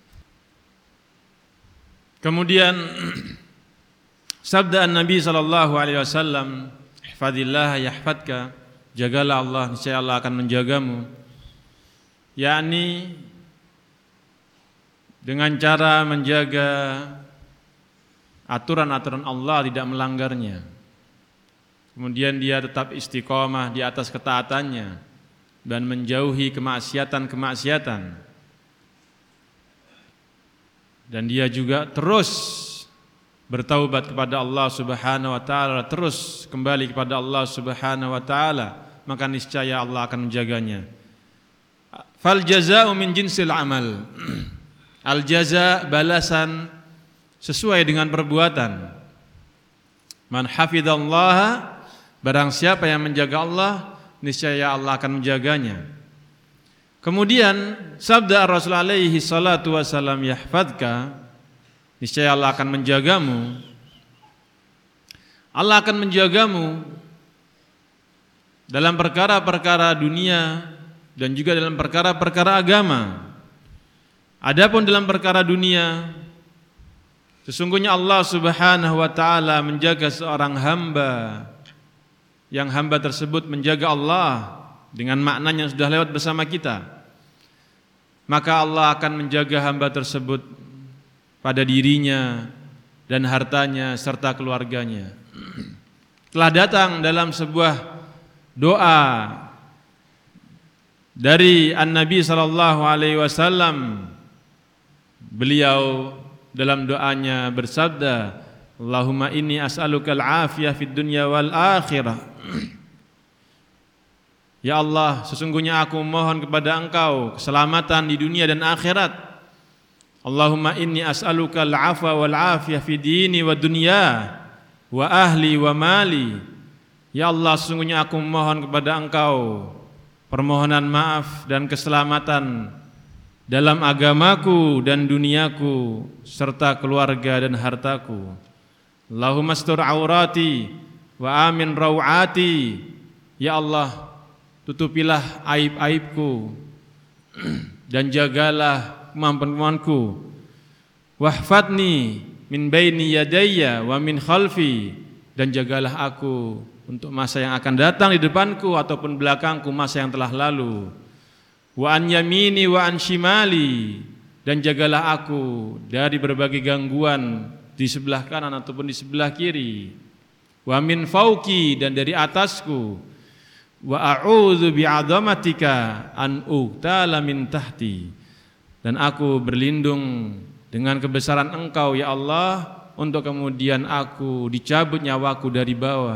Kemudian sabda Nabi sallallahu alaihi wasallam, "Ihfadillah yahfadka." Jagalah Allah, niscaya Allah akan menjagamu. Yakni dengan cara menjaga aturan-aturan Allah, tidak melanggarnya. Kemudian dia tetap istiqomah di atas ketaatannya dan menjauhi kemaksiatan-kemaksiatan. Dan dia juga terus bertaubat kepada Allah Subhanahu wa taala, terus kembali kepada Allah Subhanahu wa taala, maka niscaya Allah akan menjaganya. Fal jazaa'u min jinsil amal. Al jaza, balasan sesuai dengan perbuatan. Man hafizallaha, barang siapa yang menjaga Allah, niscaya Allah akan menjaganya. Kemudian sabda Rasul alaihi salatu wasallam, yahfadka, niscaya Allah akan menjagamu. Allah akan menjagamu dalam perkara-perkara dunia dan juga dalam perkara-perkara agama. Adapun dalam perkara dunia, sesungguhnya Allah Subhanahu wa taala menjaga seorang hamba yang hamba tersebut menjaga Allah dengan maknanya yang sudah lewat bersama kita. Maka Allah akan menjaga hamba tersebut pada dirinya dan hartanya serta keluarganya. Telah datang dalam sebuah doa dari An-Nabi sallallahu alaihi wasallam. Beliau dalam doanya bersabda, Allahumma inni as'alukal afiyah fid dunya wal akhirah. Ya Allah, sesungguhnya aku mohon kepada Engkau keselamatan di dunia dan akhirat. Allahumma inni as'alukal afwa wal afiyah fi dini wa dunya wa ahli wa mali. Ya Allah, sesungguhnya aku mohon kepada Engkau permohonan maaf dan keselamatan dalam agamaku dan duniaku serta keluarga dan hartaku. Allahumma astur aurati wa amin rawati. Ya Allah, tutupilah aib-aibku dan jagalah kemampuanku. Wahfadni min baini yadayya wa min khalfi, dan jagalah aku untuk masa yang akan datang di depanku ataupun belakangku, masa yang telah lalu. Wa an yamini wa an shimali, dan jagalah aku dari berbagai gangguan di sebelah kanan ataupun di sebelah kiri. Wa min fauqi, dan dari atasku. Wa a'udzu bi'adzamatika an uqtala min tahti, dan aku berlindung dengan kebesaran Engkau ya Allah untuk kemudian aku dicabut nyawaku dari bawah.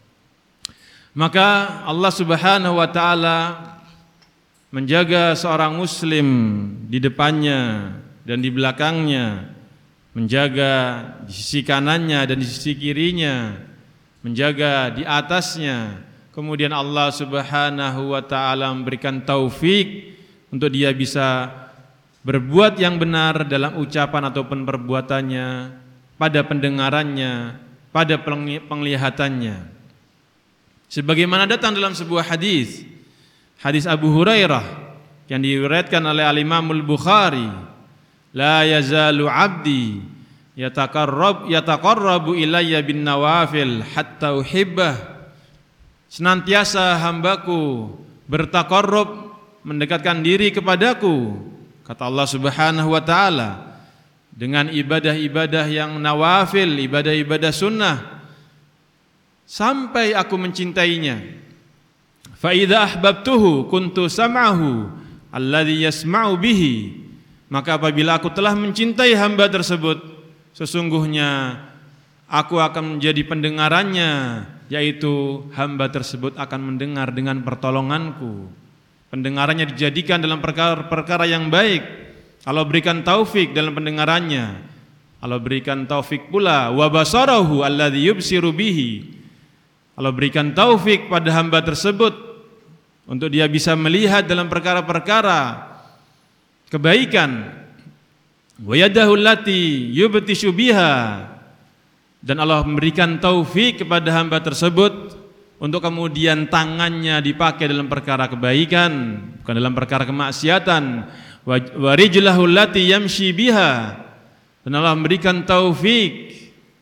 Maka Allah Subhanahu wa taala menjaga seorang muslim di depannya dan di belakangnya, menjaga di sisi kanannya dan di sisi kirinya, menjaga di atasnya. Kemudian Allah Subhanahu wa taala memberikan taufik untuk dia bisa berbuat yang benar dalam ucapan ataupun perbuatannya, pada pendengarannya, pada penglihatannya. Sebagaimana datang dalam sebuah hadis, hadis Abu Hurairah yang diriwayatkan oleh Al-Imam Al-Bukhari, la yazalu 'abdi yataqarrab yataqarrabu ilayya bin nawafil hatta uhibbah. Senantiasa hambaku bertaqarrub, mendekatkan diri kepadaku, kata Allah Subhanahu wa taala, dengan ibadah-ibadah yang nawafil, ibadah-ibadah sunnah, sampai aku mencintainya. Fa idza ahbabtuhu kuntu sam'ahu alladhi yasma'u bihi, maka apabila aku telah mencintai hamba tersebut, sesungguhnya aku akan menjadi pendengarannya, yaitu hamba tersebut akan mendengar dengan pertolonganku. Pendengarannya dijadikan dalam perkara-perkara yang baik, Allah berikan taufik dalam pendengarannya, Allah berikan taufik pula wa basarahu alladzi yubsiru bihi, Allah berikan taufik pada hamba tersebut untuk dia bisa melihat dalam perkara-perkara kebaikan, wa yadahu allati yubtishu biha, dan Allah memberikan taufik kepada hamba tersebut untuk kemudian tangannya dipakai dalam perkara kebaikan, bukan dalam perkara kemaksiatan, wa rijlahu allati yamshi biha, dan Allah memberikan taufik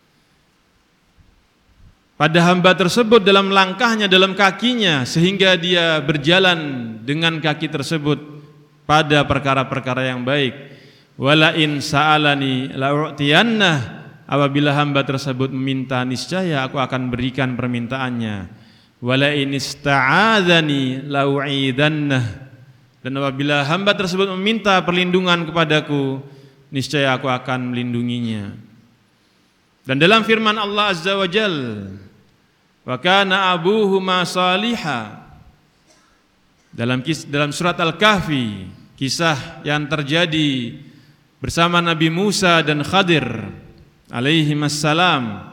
pada hamba tersebut dalam langkahnya, dalam kakinya, sehingga dia berjalan dengan kaki tersebut pada perkara-perkara yang baik. Wala in sa'alani la'u'tiyannah, apabila hamba tersebut meminta, niscaya aku akan berikan permintaannya. Wala in ista'adzani la'u'idannah, dan apabila hamba tersebut meminta perlindungan kepadaku, niscaya aku akan melindunginya. Dan dalam firman Allah Azza wa Jalla, wa kana abuhuma salihah, dalam kis, dalam surat Al-Kahfi, kisah yang terjadi bersama Nabi Musa dan Khadir alaihi wassalam,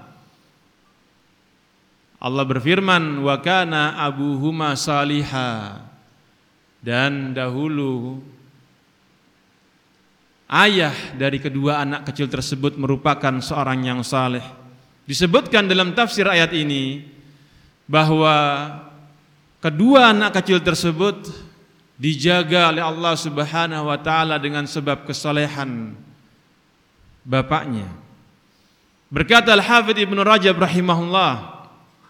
Allah berfirman, wa kana abuhuma salihah, dan dahulu ayah dari kedua anak kecil tersebut merupakan seorang yang saleh. Disebutkan dalam tafsir ayat ini bahwa kedua anak kecil tersebut dijaga oleh Allah Subhanahu wa taala dengan sebab kesalehan bapaknya. Berkata Al-Hafidz Ibnu Rajab rahimahullah,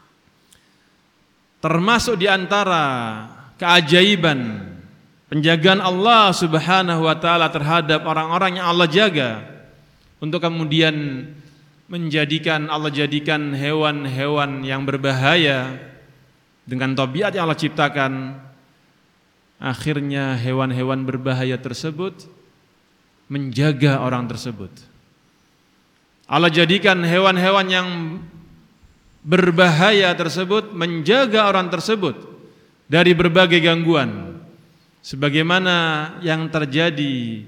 termasuk di antara keajaiban penjagaan Allah Subhanahu wa taala terhadap orang-orang yang Allah jaga, untuk kemudian menjadikan Allah jadikan hewan-hewan yang berbahaya dengan tabiat yang Allah ciptakan. Akhirnya hewan-hewan berbahaya tersebut menjaga orang tersebut. Allah jadikan hewan-hewan yang berbahaya tersebut menjaga orang tersebut dari berbagai gangguan, sebagaimana yang terjadi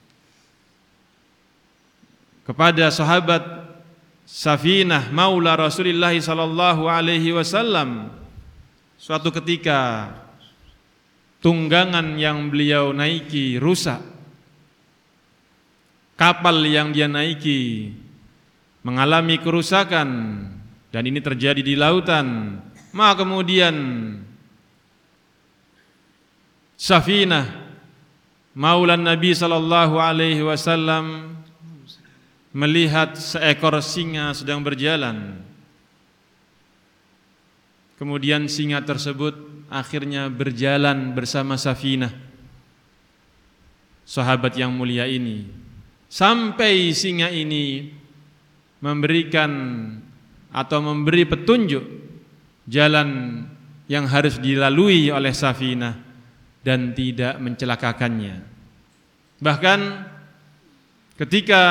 kepada sahabat Safinah maula Rasulullah sallallahu alaihi wasallam. Suatu ketika tunggangan yang beliau naiki rusak, kapal yang dia naiki mengalami kerusakan, dan ini terjadi di lautan. Maka kemudian Safinah maulan Nabi sallallahu alaihi wasallam melihat seekor singa sedang berjalan. Kemudian singa tersebut akhirnya berjalan bersama Safinah, sahabat yang mulia ini, sampai singa ini memberikan atau memberi petunjuk jalan yang harus dilalui oleh Safinah dan tidak mencelakakannya. Bahkan ketika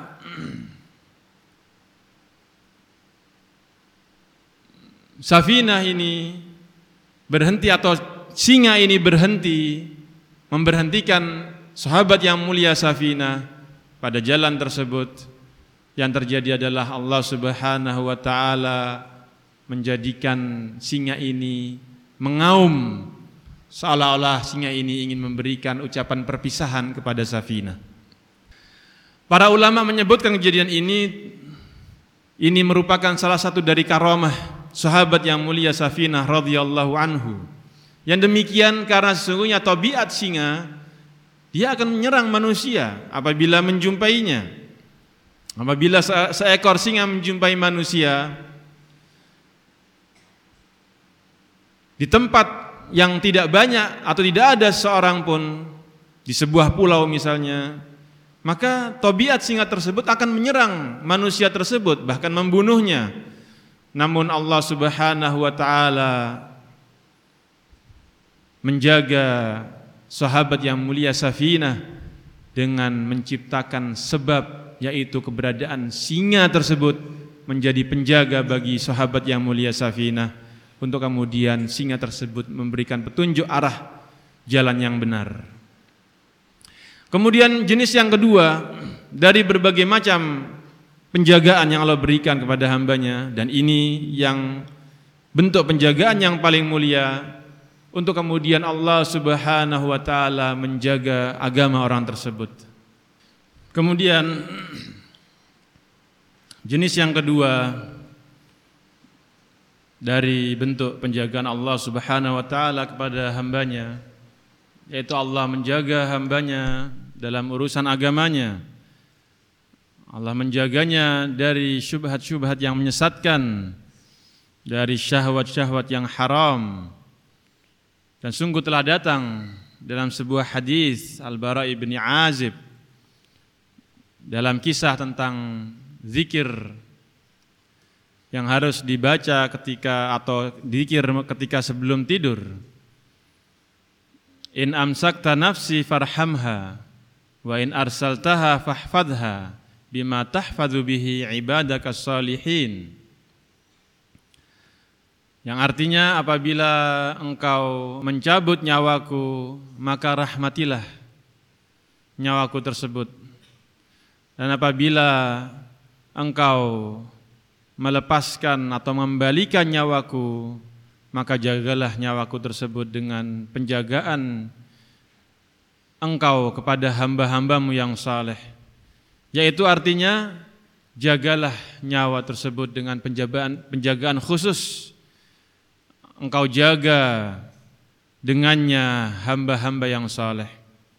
Safinah ini berhenti atau singa ini berhenti, memberhentikan sahabat yang mulia Safinah pada jalan tersebut, yang terjadi adalah Allah Subhanahu wa taala menjadikan singa ini mengaum, seolah-olah singa ini ingin memberikan ucapan perpisahan kepada Safinah. Para ulama menyebutkan kejadian ini ini merupakan salah satu dari karamah sahabat yang mulia Safinah radhiyallahu anhu. Yang demikian karena sesungguhnya tabiat singa, dia akan menyerang manusia apabila menjumpainya. Apabila seekor singa menjumpai manusia di tempat yang tidak banyak atau tidak ada seorang pun, di sebuah pulau misalnya, maka tabiat singa tersebut akan menyerang manusia tersebut, bahkan membunuhnya. Namun Allah Subhanahu wa taala menjaga sahabat yang mulia Safinah dengan menciptakan sebab, yaitu keberadaan singa tersebut menjadi penjaga bagi sahabat yang mulia Safinah, untuk kemudian singa tersebut memberikan petunjuk arah jalan yang benar. Kemudian jenis yang kedua dari berbagai macam penjagaan yang Allah berikan kepada hambanya, dan ini yang bentuk penjagaan yang paling mulia, untuk kemudian Allah Subhanahu wa ta'ala menjaga agama orang tersebut. Kemudian jenis yang kedua dari bentuk penjagaan Allah Subhanahu wa ta'ala kepada hambanya, yaitu Allah menjaga hambanya dalam urusan agamanya. Allah menjaganya dari syubhat-syubhat yang menyesatkan, dari syahwat-syahwat yang haram. Dan sungguh telah datang dalam sebuah hadis Al-Bara' bin Azib dalam kisah tentang zikir yang harus dibaca ketika atau zikir ketika sebelum tidur. In amsakta nafsi farhamha wa in arsaltaha fahfadha bima tahfadhu bihi ibadakas salihin. Yang artinya, apabila engkau mencabut nyawaku, maka rahmatilah nyawaku tersebut. Dan apabila engkau melepaskan atau membalikan nyawaku, maka jagalah nyawaku tersebut dengan penjagaan engkau kepada hamba-hambamu yang saleh. Yaitu artinya, jagalah nyawa tersebut dengan penjagaan, penjagaan khusus. Engkau jaga dengannya hamba-hamba yang saleh.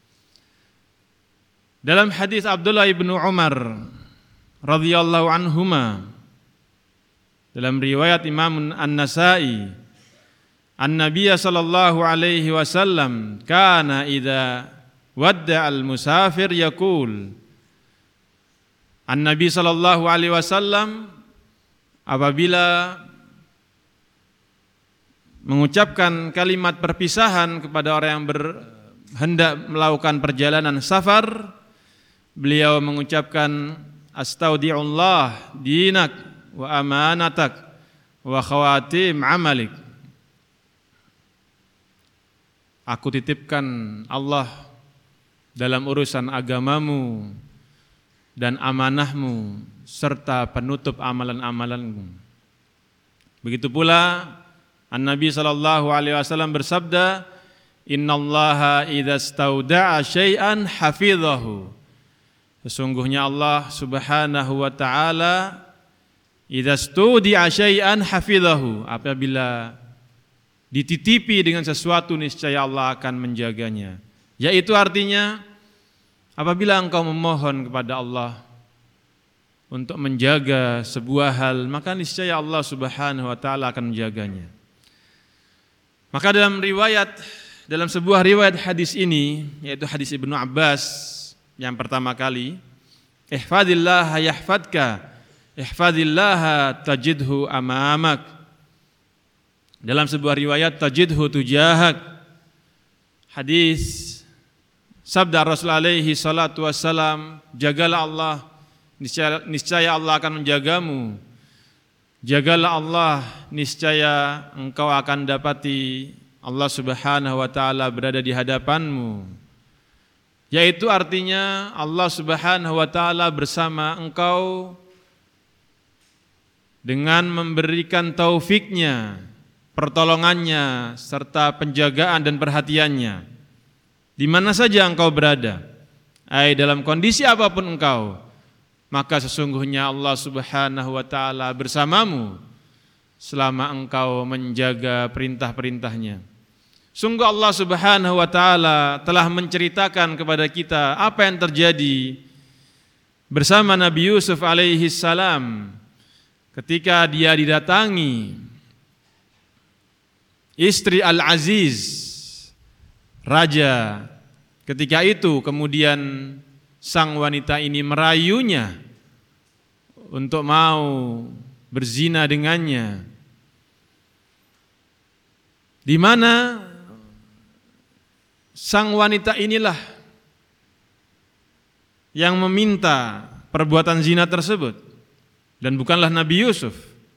Dalam hadis Abdullah bin Umar radhiyallahu anhuma, dalam riwayat Imam An-Nasa'i, An-Nabiy sallallahu alaihi wasallam kana idza wadda al-musafir yaqul. An-Nabi sallallahu alaihi wasallam apabila mengucapkan kalimat perpisahan kepada orang yang ber, hendak melakukan perjalanan safar, beliau mengucapkan astaudi'ullah dinak wa amanatak wa khawatim amalik. Aku titipkan Allah dalam urusan agamamu dan amanahmu serta penutup amalan-amalanmu. Begitu pula An-Nabi sallallahu alaihi wasallam bersabda, innallaha idza stauda'a syai'an hafidhahu. Sesungguhnya Allah Subhanahu wa taala idza studi'a syai'an hafidhahu, apabila dititipi dengan sesuatu niscaya Allah akan menjaganya. Yaitu artinya, apabila engkau memohon kepada Allah untuk menjaga sebuah hal, maka niscaya Allah Subhanahu wa taala akan menjaganya. Maka dalam riwayat, dalam sebuah riwayat hadis ini, yaitu hadis Ibnu Abbas yang pertama kali, ihfadillah yahfadka, ihfadillah tajidhu amamak. Dalam sebuah riwayat tajidhu tujahak. Hadis sabda Rasul alaihi salatu wassalam, jagalah Allah, niscaya, niscaya Allah akan menjagamu. Jagalah Allah, niscaya engkau akan dapati Allah Subhanahu wa taala berada di hadapanmu. Yaitu artinya Allah Subhanahu wa taala bersama engkau dengan memberikan taufiknya, pertolongannya serta penjagaan dan perhatiannya di mana saja engkau berada, ai dalam kondisi apapun engkau, maka sesungguhnya Allah Subhanahu wa taala bersamamu selama engkau menjaga perintah-perintahnya. Sungguh Allah Subhanahu wa taala telah menceritakan kepada kita apa yang terjadi bersama Nabi Yusuf alaihi salam ketika dia didatangi istri Al-Aziz, raja. Ketika itu kemudian sang wanita ini merayunya untuk mau berzina dengannya, di mana sang wanita inilah yang meminta perbuatan zina tersebut dan bukanlah Nabi Yusuf.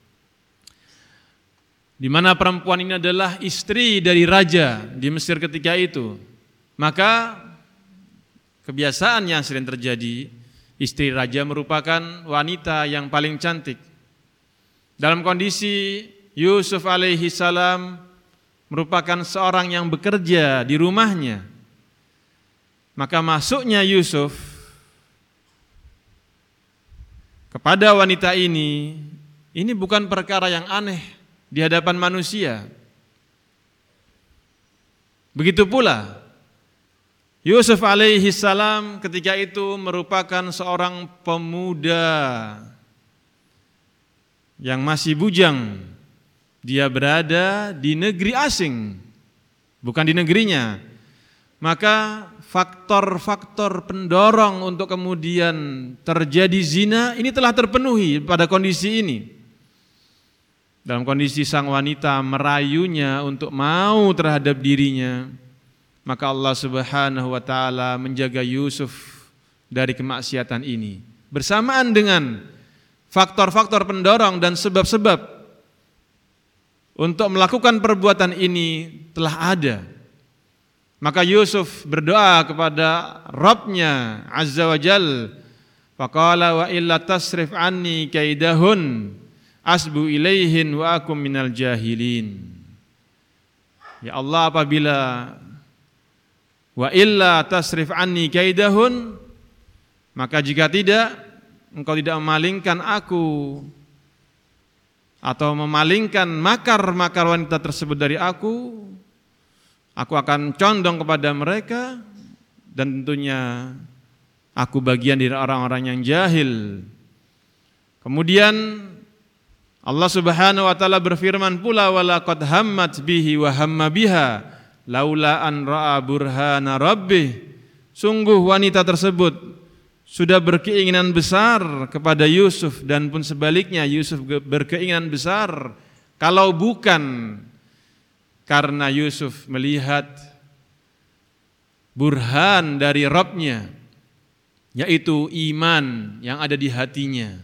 Di mana perempuan ini adalah istri dari raja di Mesir ketika itu. Maka kebiasaan yang sering terjadi, istri raja merupakan wanita yang paling cantik. Dalam kondisi Yusuf alaihi salam merupakan seorang yang bekerja di rumahnya, maka masuknya Yusuf kepada wanita ini, ini bukan perkara yang aneh di hadapan manusia. Begitu pula Yusuf alaihi salam ketika itu merupakan seorang pemuda yang masih bujang. Dia berada di negeri asing, bukan di negerinya. Maka faktor-faktor pendorong untuk kemudian terjadi zina ini telah terpenuhi pada kondisi ini. Dalam kondisi sang wanita merayunya untuk mau terhadap dirinya, maka Allah Subhanahu wa taala menjaga Yusuf dari kemaksiatan ini. Bersamaan dengan faktor-faktor pendorong dan sebab-sebab untuk melakukan perbuatan ini telah ada. Maka Yusuf berdoa kepada Rabbnya Azza wa Jal. Faqala wa illa tasrif anni kaidahun asbu ilaihin wa akum minal jahilin. Ya Allah, apabila wa illa tasrif anni kaidahun, maka jika tidak engkau tidak memalingkan aku atau memalingkan makar-makar wanita tersebut dari aku, aku akan condong kepada mereka dan tentunya aku bagian dari orang-orang yang jahil. Kemudian Allah Subhanahu wa taala berfirman pula, walaqad hammat bihi wa hamma biha laula an ra'a burhana rabbih. Sungguh wanita tersebut sudah berkeinginan besar kepada Yusuf, dan pun sebaliknya Yusuf berkeinginan besar kalau bukan karena Yusuf melihat burhan dari Rabbnya, yaitu iman yang ada di hatinya.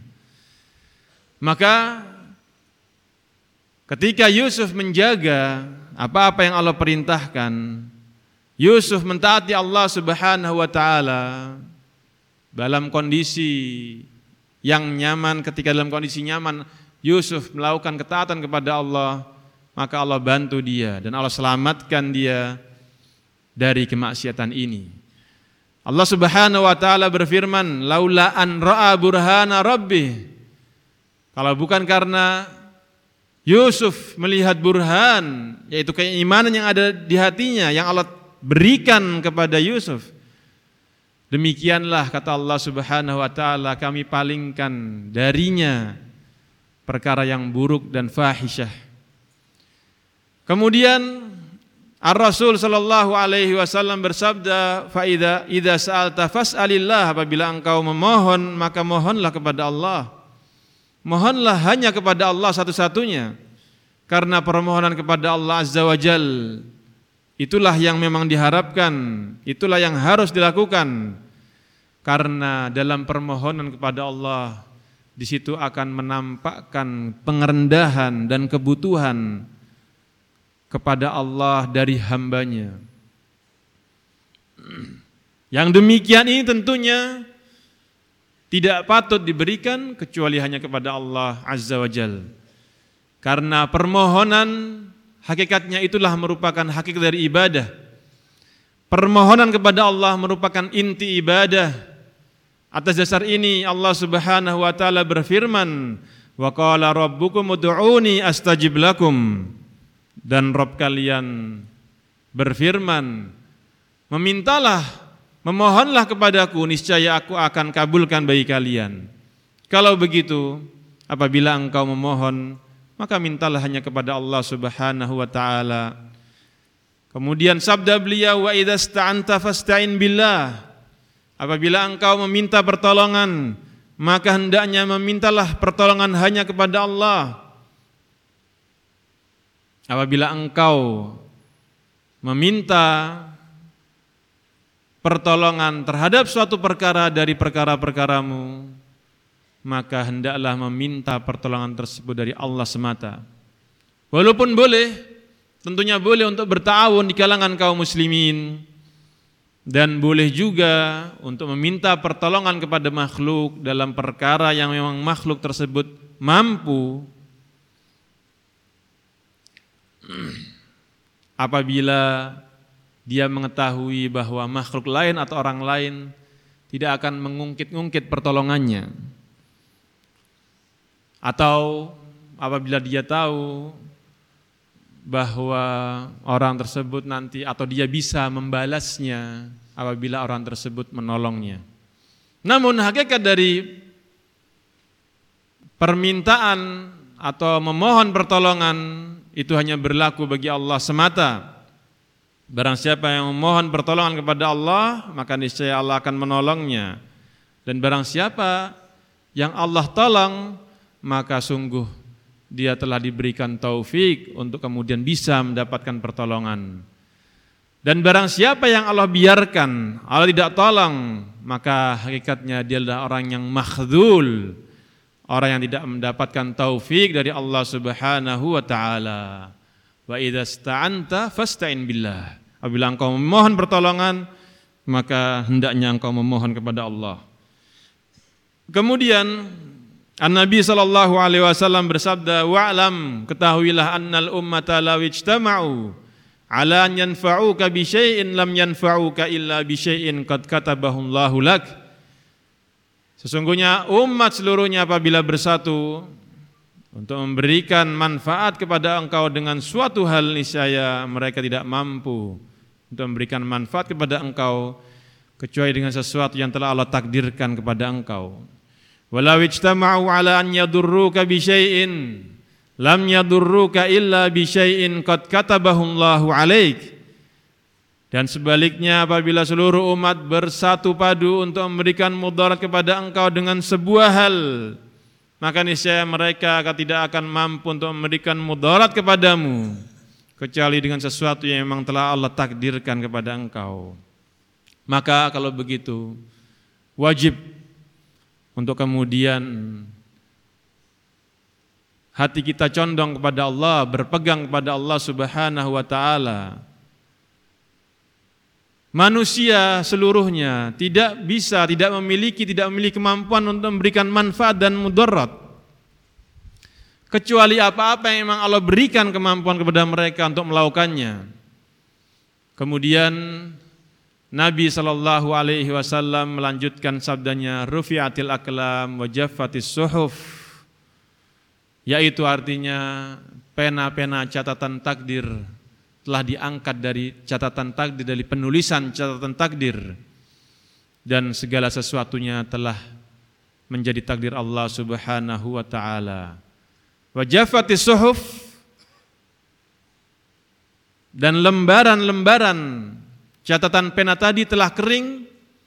Maka ketika Yusuf menjaga apa-apa yang Allah perintahkan, Yusuf mentaati Allah Subhanahu wa taala dalam kondisi yang nyaman. Ketika dalam kondisi nyaman Yusuf melakukan ketaatan kepada Allah, maka Allah bantu dia dan Allah selamatkan dia dari kemaksiatan ini. Allah Subhanahu wa taala berfirman, laula an ra'a burhana rabbih. Kalau bukan karena Yusuf melihat burhan, yaitu keimanan yang ada di hatinya yang Allah berikan kepada Yusuf, demikianlah kata Allah Subhanahu wa taala, kami palingkan darinya perkara yang buruk dan fahisyah. Kemudian Ar-Rasul sallallahu alaihi wasallam bersabda, fa idza idza sa'alta fas'alillah, apabila engkau memohon maka mohonlah kepada Allah. Mohonlah hanya kepada Allah satu-satunya, karena permohonan kepada Allah Azza wa Jal itulah yang memang diharapkan, itulah yang harus dilakukan. Karena dalam permohonan kepada Allah, di situ akan menampakkan pengerendahan dan kebutuhan kepada Allah dari hambanya. Yang demikian ini tentunya tidak patut diberikan kecuali hanya kepada Allah Azza wa Jal. Karena permohonan hakikatnya itulah merupakan hakikat dari ibadah. Permohonan kepada Allah merupakan inti ibadah. Atas dasar ini Allah Subhanahu wa taala berfirman, wa qala rabbukum ud'uni astajib lakum. Dan Rabb kalian berfirman, memintalah, memohonlah kepadaku, niscaya aku akan kabulkan bagi kalian. Kalau begitu, apabila engkau memohon, maka mintalah hanya kepada Allah Subhanahu wa taala. Kemudian sabda beliau, wa idza sta'anta fasta'in billah. Apabila engkau meminta pertolongan, maka hendaknya memintalah pertolongan hanya kepada Allah. Apabila engkau meminta pertolongan terhadap suatu perkara dari perkara-perkaramu, maka hendaklah meminta pertolongan tersebut dari Allah semata. Walaupun boleh, tentunya boleh untuk bertawun di kalangan kaum muslimin, Dan boleh juga untuk meminta pertolongan kepada makhluk dalam perkara yang memang makhluk tersebut mampu. Apabila dia mengetahui bahwa makhluk lain atau orang lain tidak akan mengungkit-ungkit pertolongannya. Atau apabila dia tahu bahwa orang tersebut nanti atau dia bisa membalasnya apabila orang tersebut menolongnya. Namun hakikat dari permintaan atau memohon pertolongan itu hanya berlaku bagi Allah semata. Barang siapa yang memohon pertolongan kepada Allah, maka niscaya Allah akan menolongnya. Dan barang siapa yang Allah tolong, maka sungguh dia telah diberikan taufik untuk kemudian bisa mendapatkan pertolongan. Dan barang siapa yang Allah biarkan, Allah tidak tolong, maka hakikatnya dia adalah orang yang makhdhul, orang yang tidak mendapatkan taufik dari Allah Subhanahu wa taala. Wa idza sta'anta fasta'in billah. Apabila engkau memohon pertolongan, maka hendaknya engkau memohon kepada Allah. Kemudian An-Nabi sallallahu alaihi wasallam bersabda, "Wa'lam, ketahuilah annal ummata law ijtama'u ala an yanfa'uka bi syai'in lam yanfa'uka illa bi syai'in qad katabahu Allahu lak." Sesungguhnya umat seluruhnya apabila bersatu untuk memberikan manfaat kepada engkau dengan suatu hal, niscaya mereka tidak mampu untuk memberikan manfaat kepada engkau kecuali dengan sesuatu yang telah Allah takdirkan kepada engkau. Walau ijtama'u ala an yadurruka bi syai'in lam yadurruka illa bi syai'in qad katabahu Allahu 'alaik. Dan sebaliknya apabila seluruh umat bersatu padu untuk memberikan mudarat kepada engkau dengan sebuah hal, maka niscaya mereka tidak akan mampu untuk memberikan mudarat kepadamu kecuali dengan sesuatu yang memang telah Allah takdirkan kepada engkau. Maka kalau begitu wajib untuk kemudian hati kita condong kepada Allah, berpegang kepada Allah Subhanahu wa taala. Manusia seluruhnya tidak bisa, tidak memiliki, tidak memiliki kemampuan untuk memberikan manfaat dan mudarat kecuali apa-apa yang memang Allah berikan kemampuan kepada mereka untuk melakukannya. Kemudian Nabi sallallahu alaihi wasallam melanjutkan sabdanya, rufi'atil aqlam wa jaffatis suhuf, yaitu artinya pena-pena catatan takdir telah diangkat dari catatan takdir, dari penulisan catatan takdir, dan segala sesuatunya telah menjadi takdir Allah Subhanahu wa taala. Wa jaffatis suhuf, dan lembaran-lembaran catatan pena tadi telah kering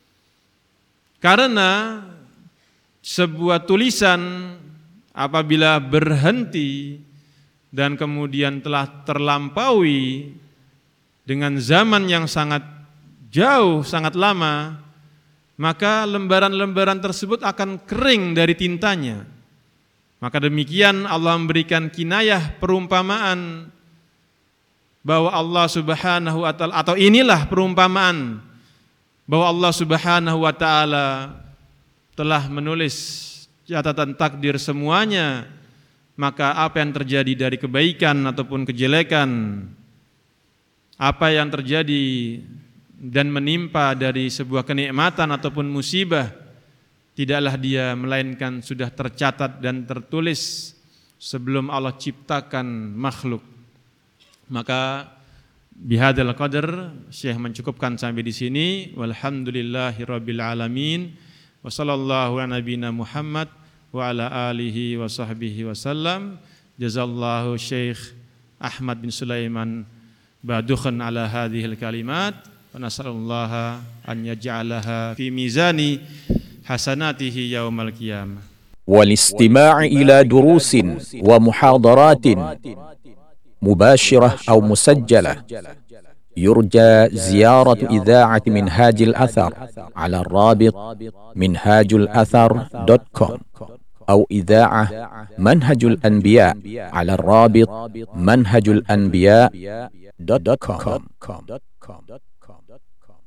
karena sebuah tulisan apabila berhenti dan kemudian telah terlampaui dengan zaman yang sangat jauh, sangat lama, maka lembaran-lembaran tersebut akan kering dari tintanya. Maka demikian Allah memberikan kinayah perumpamaan bahwa Allah Subhanahu wa taala, atau inilah perumpamaan bahwa Allah Subhanahu wa taala telah menulis catatan takdir semuanya, maka apa yang terjadi dari kebaikan ataupun kejelekan, apa yang terjadi dan menimpa dari sebuah kenikmatan ataupun musibah, tidaklah dia melainkan sudah tercatat dan tertulis sebelum Allah ciptakan makhluk. Maka bihadzal qadar Syekh mencukupkan sampai di sini. Walhamdulillahirabbil alamin. Wa sallallahu ala nabiyina Muhammad wa ala alihi wa sahbihi wasallam. Jazallahu Syekh Ahmad bin Sulaiman badukhan ala hadhil kalimat, wa nasallallahu an yaj'alaha fi mizani hasanatihi yaumal qiyamah. Wal istima'i ila durusin wa muhadaratin مباشرة أو مسجلة يرجى زيارة إذاعة منهاج الأثر على الرابط منهاج الأثر دوت كوم أو إذاعة منهج الأنبياء على الرابط منهج الأنبياء دوت كوم.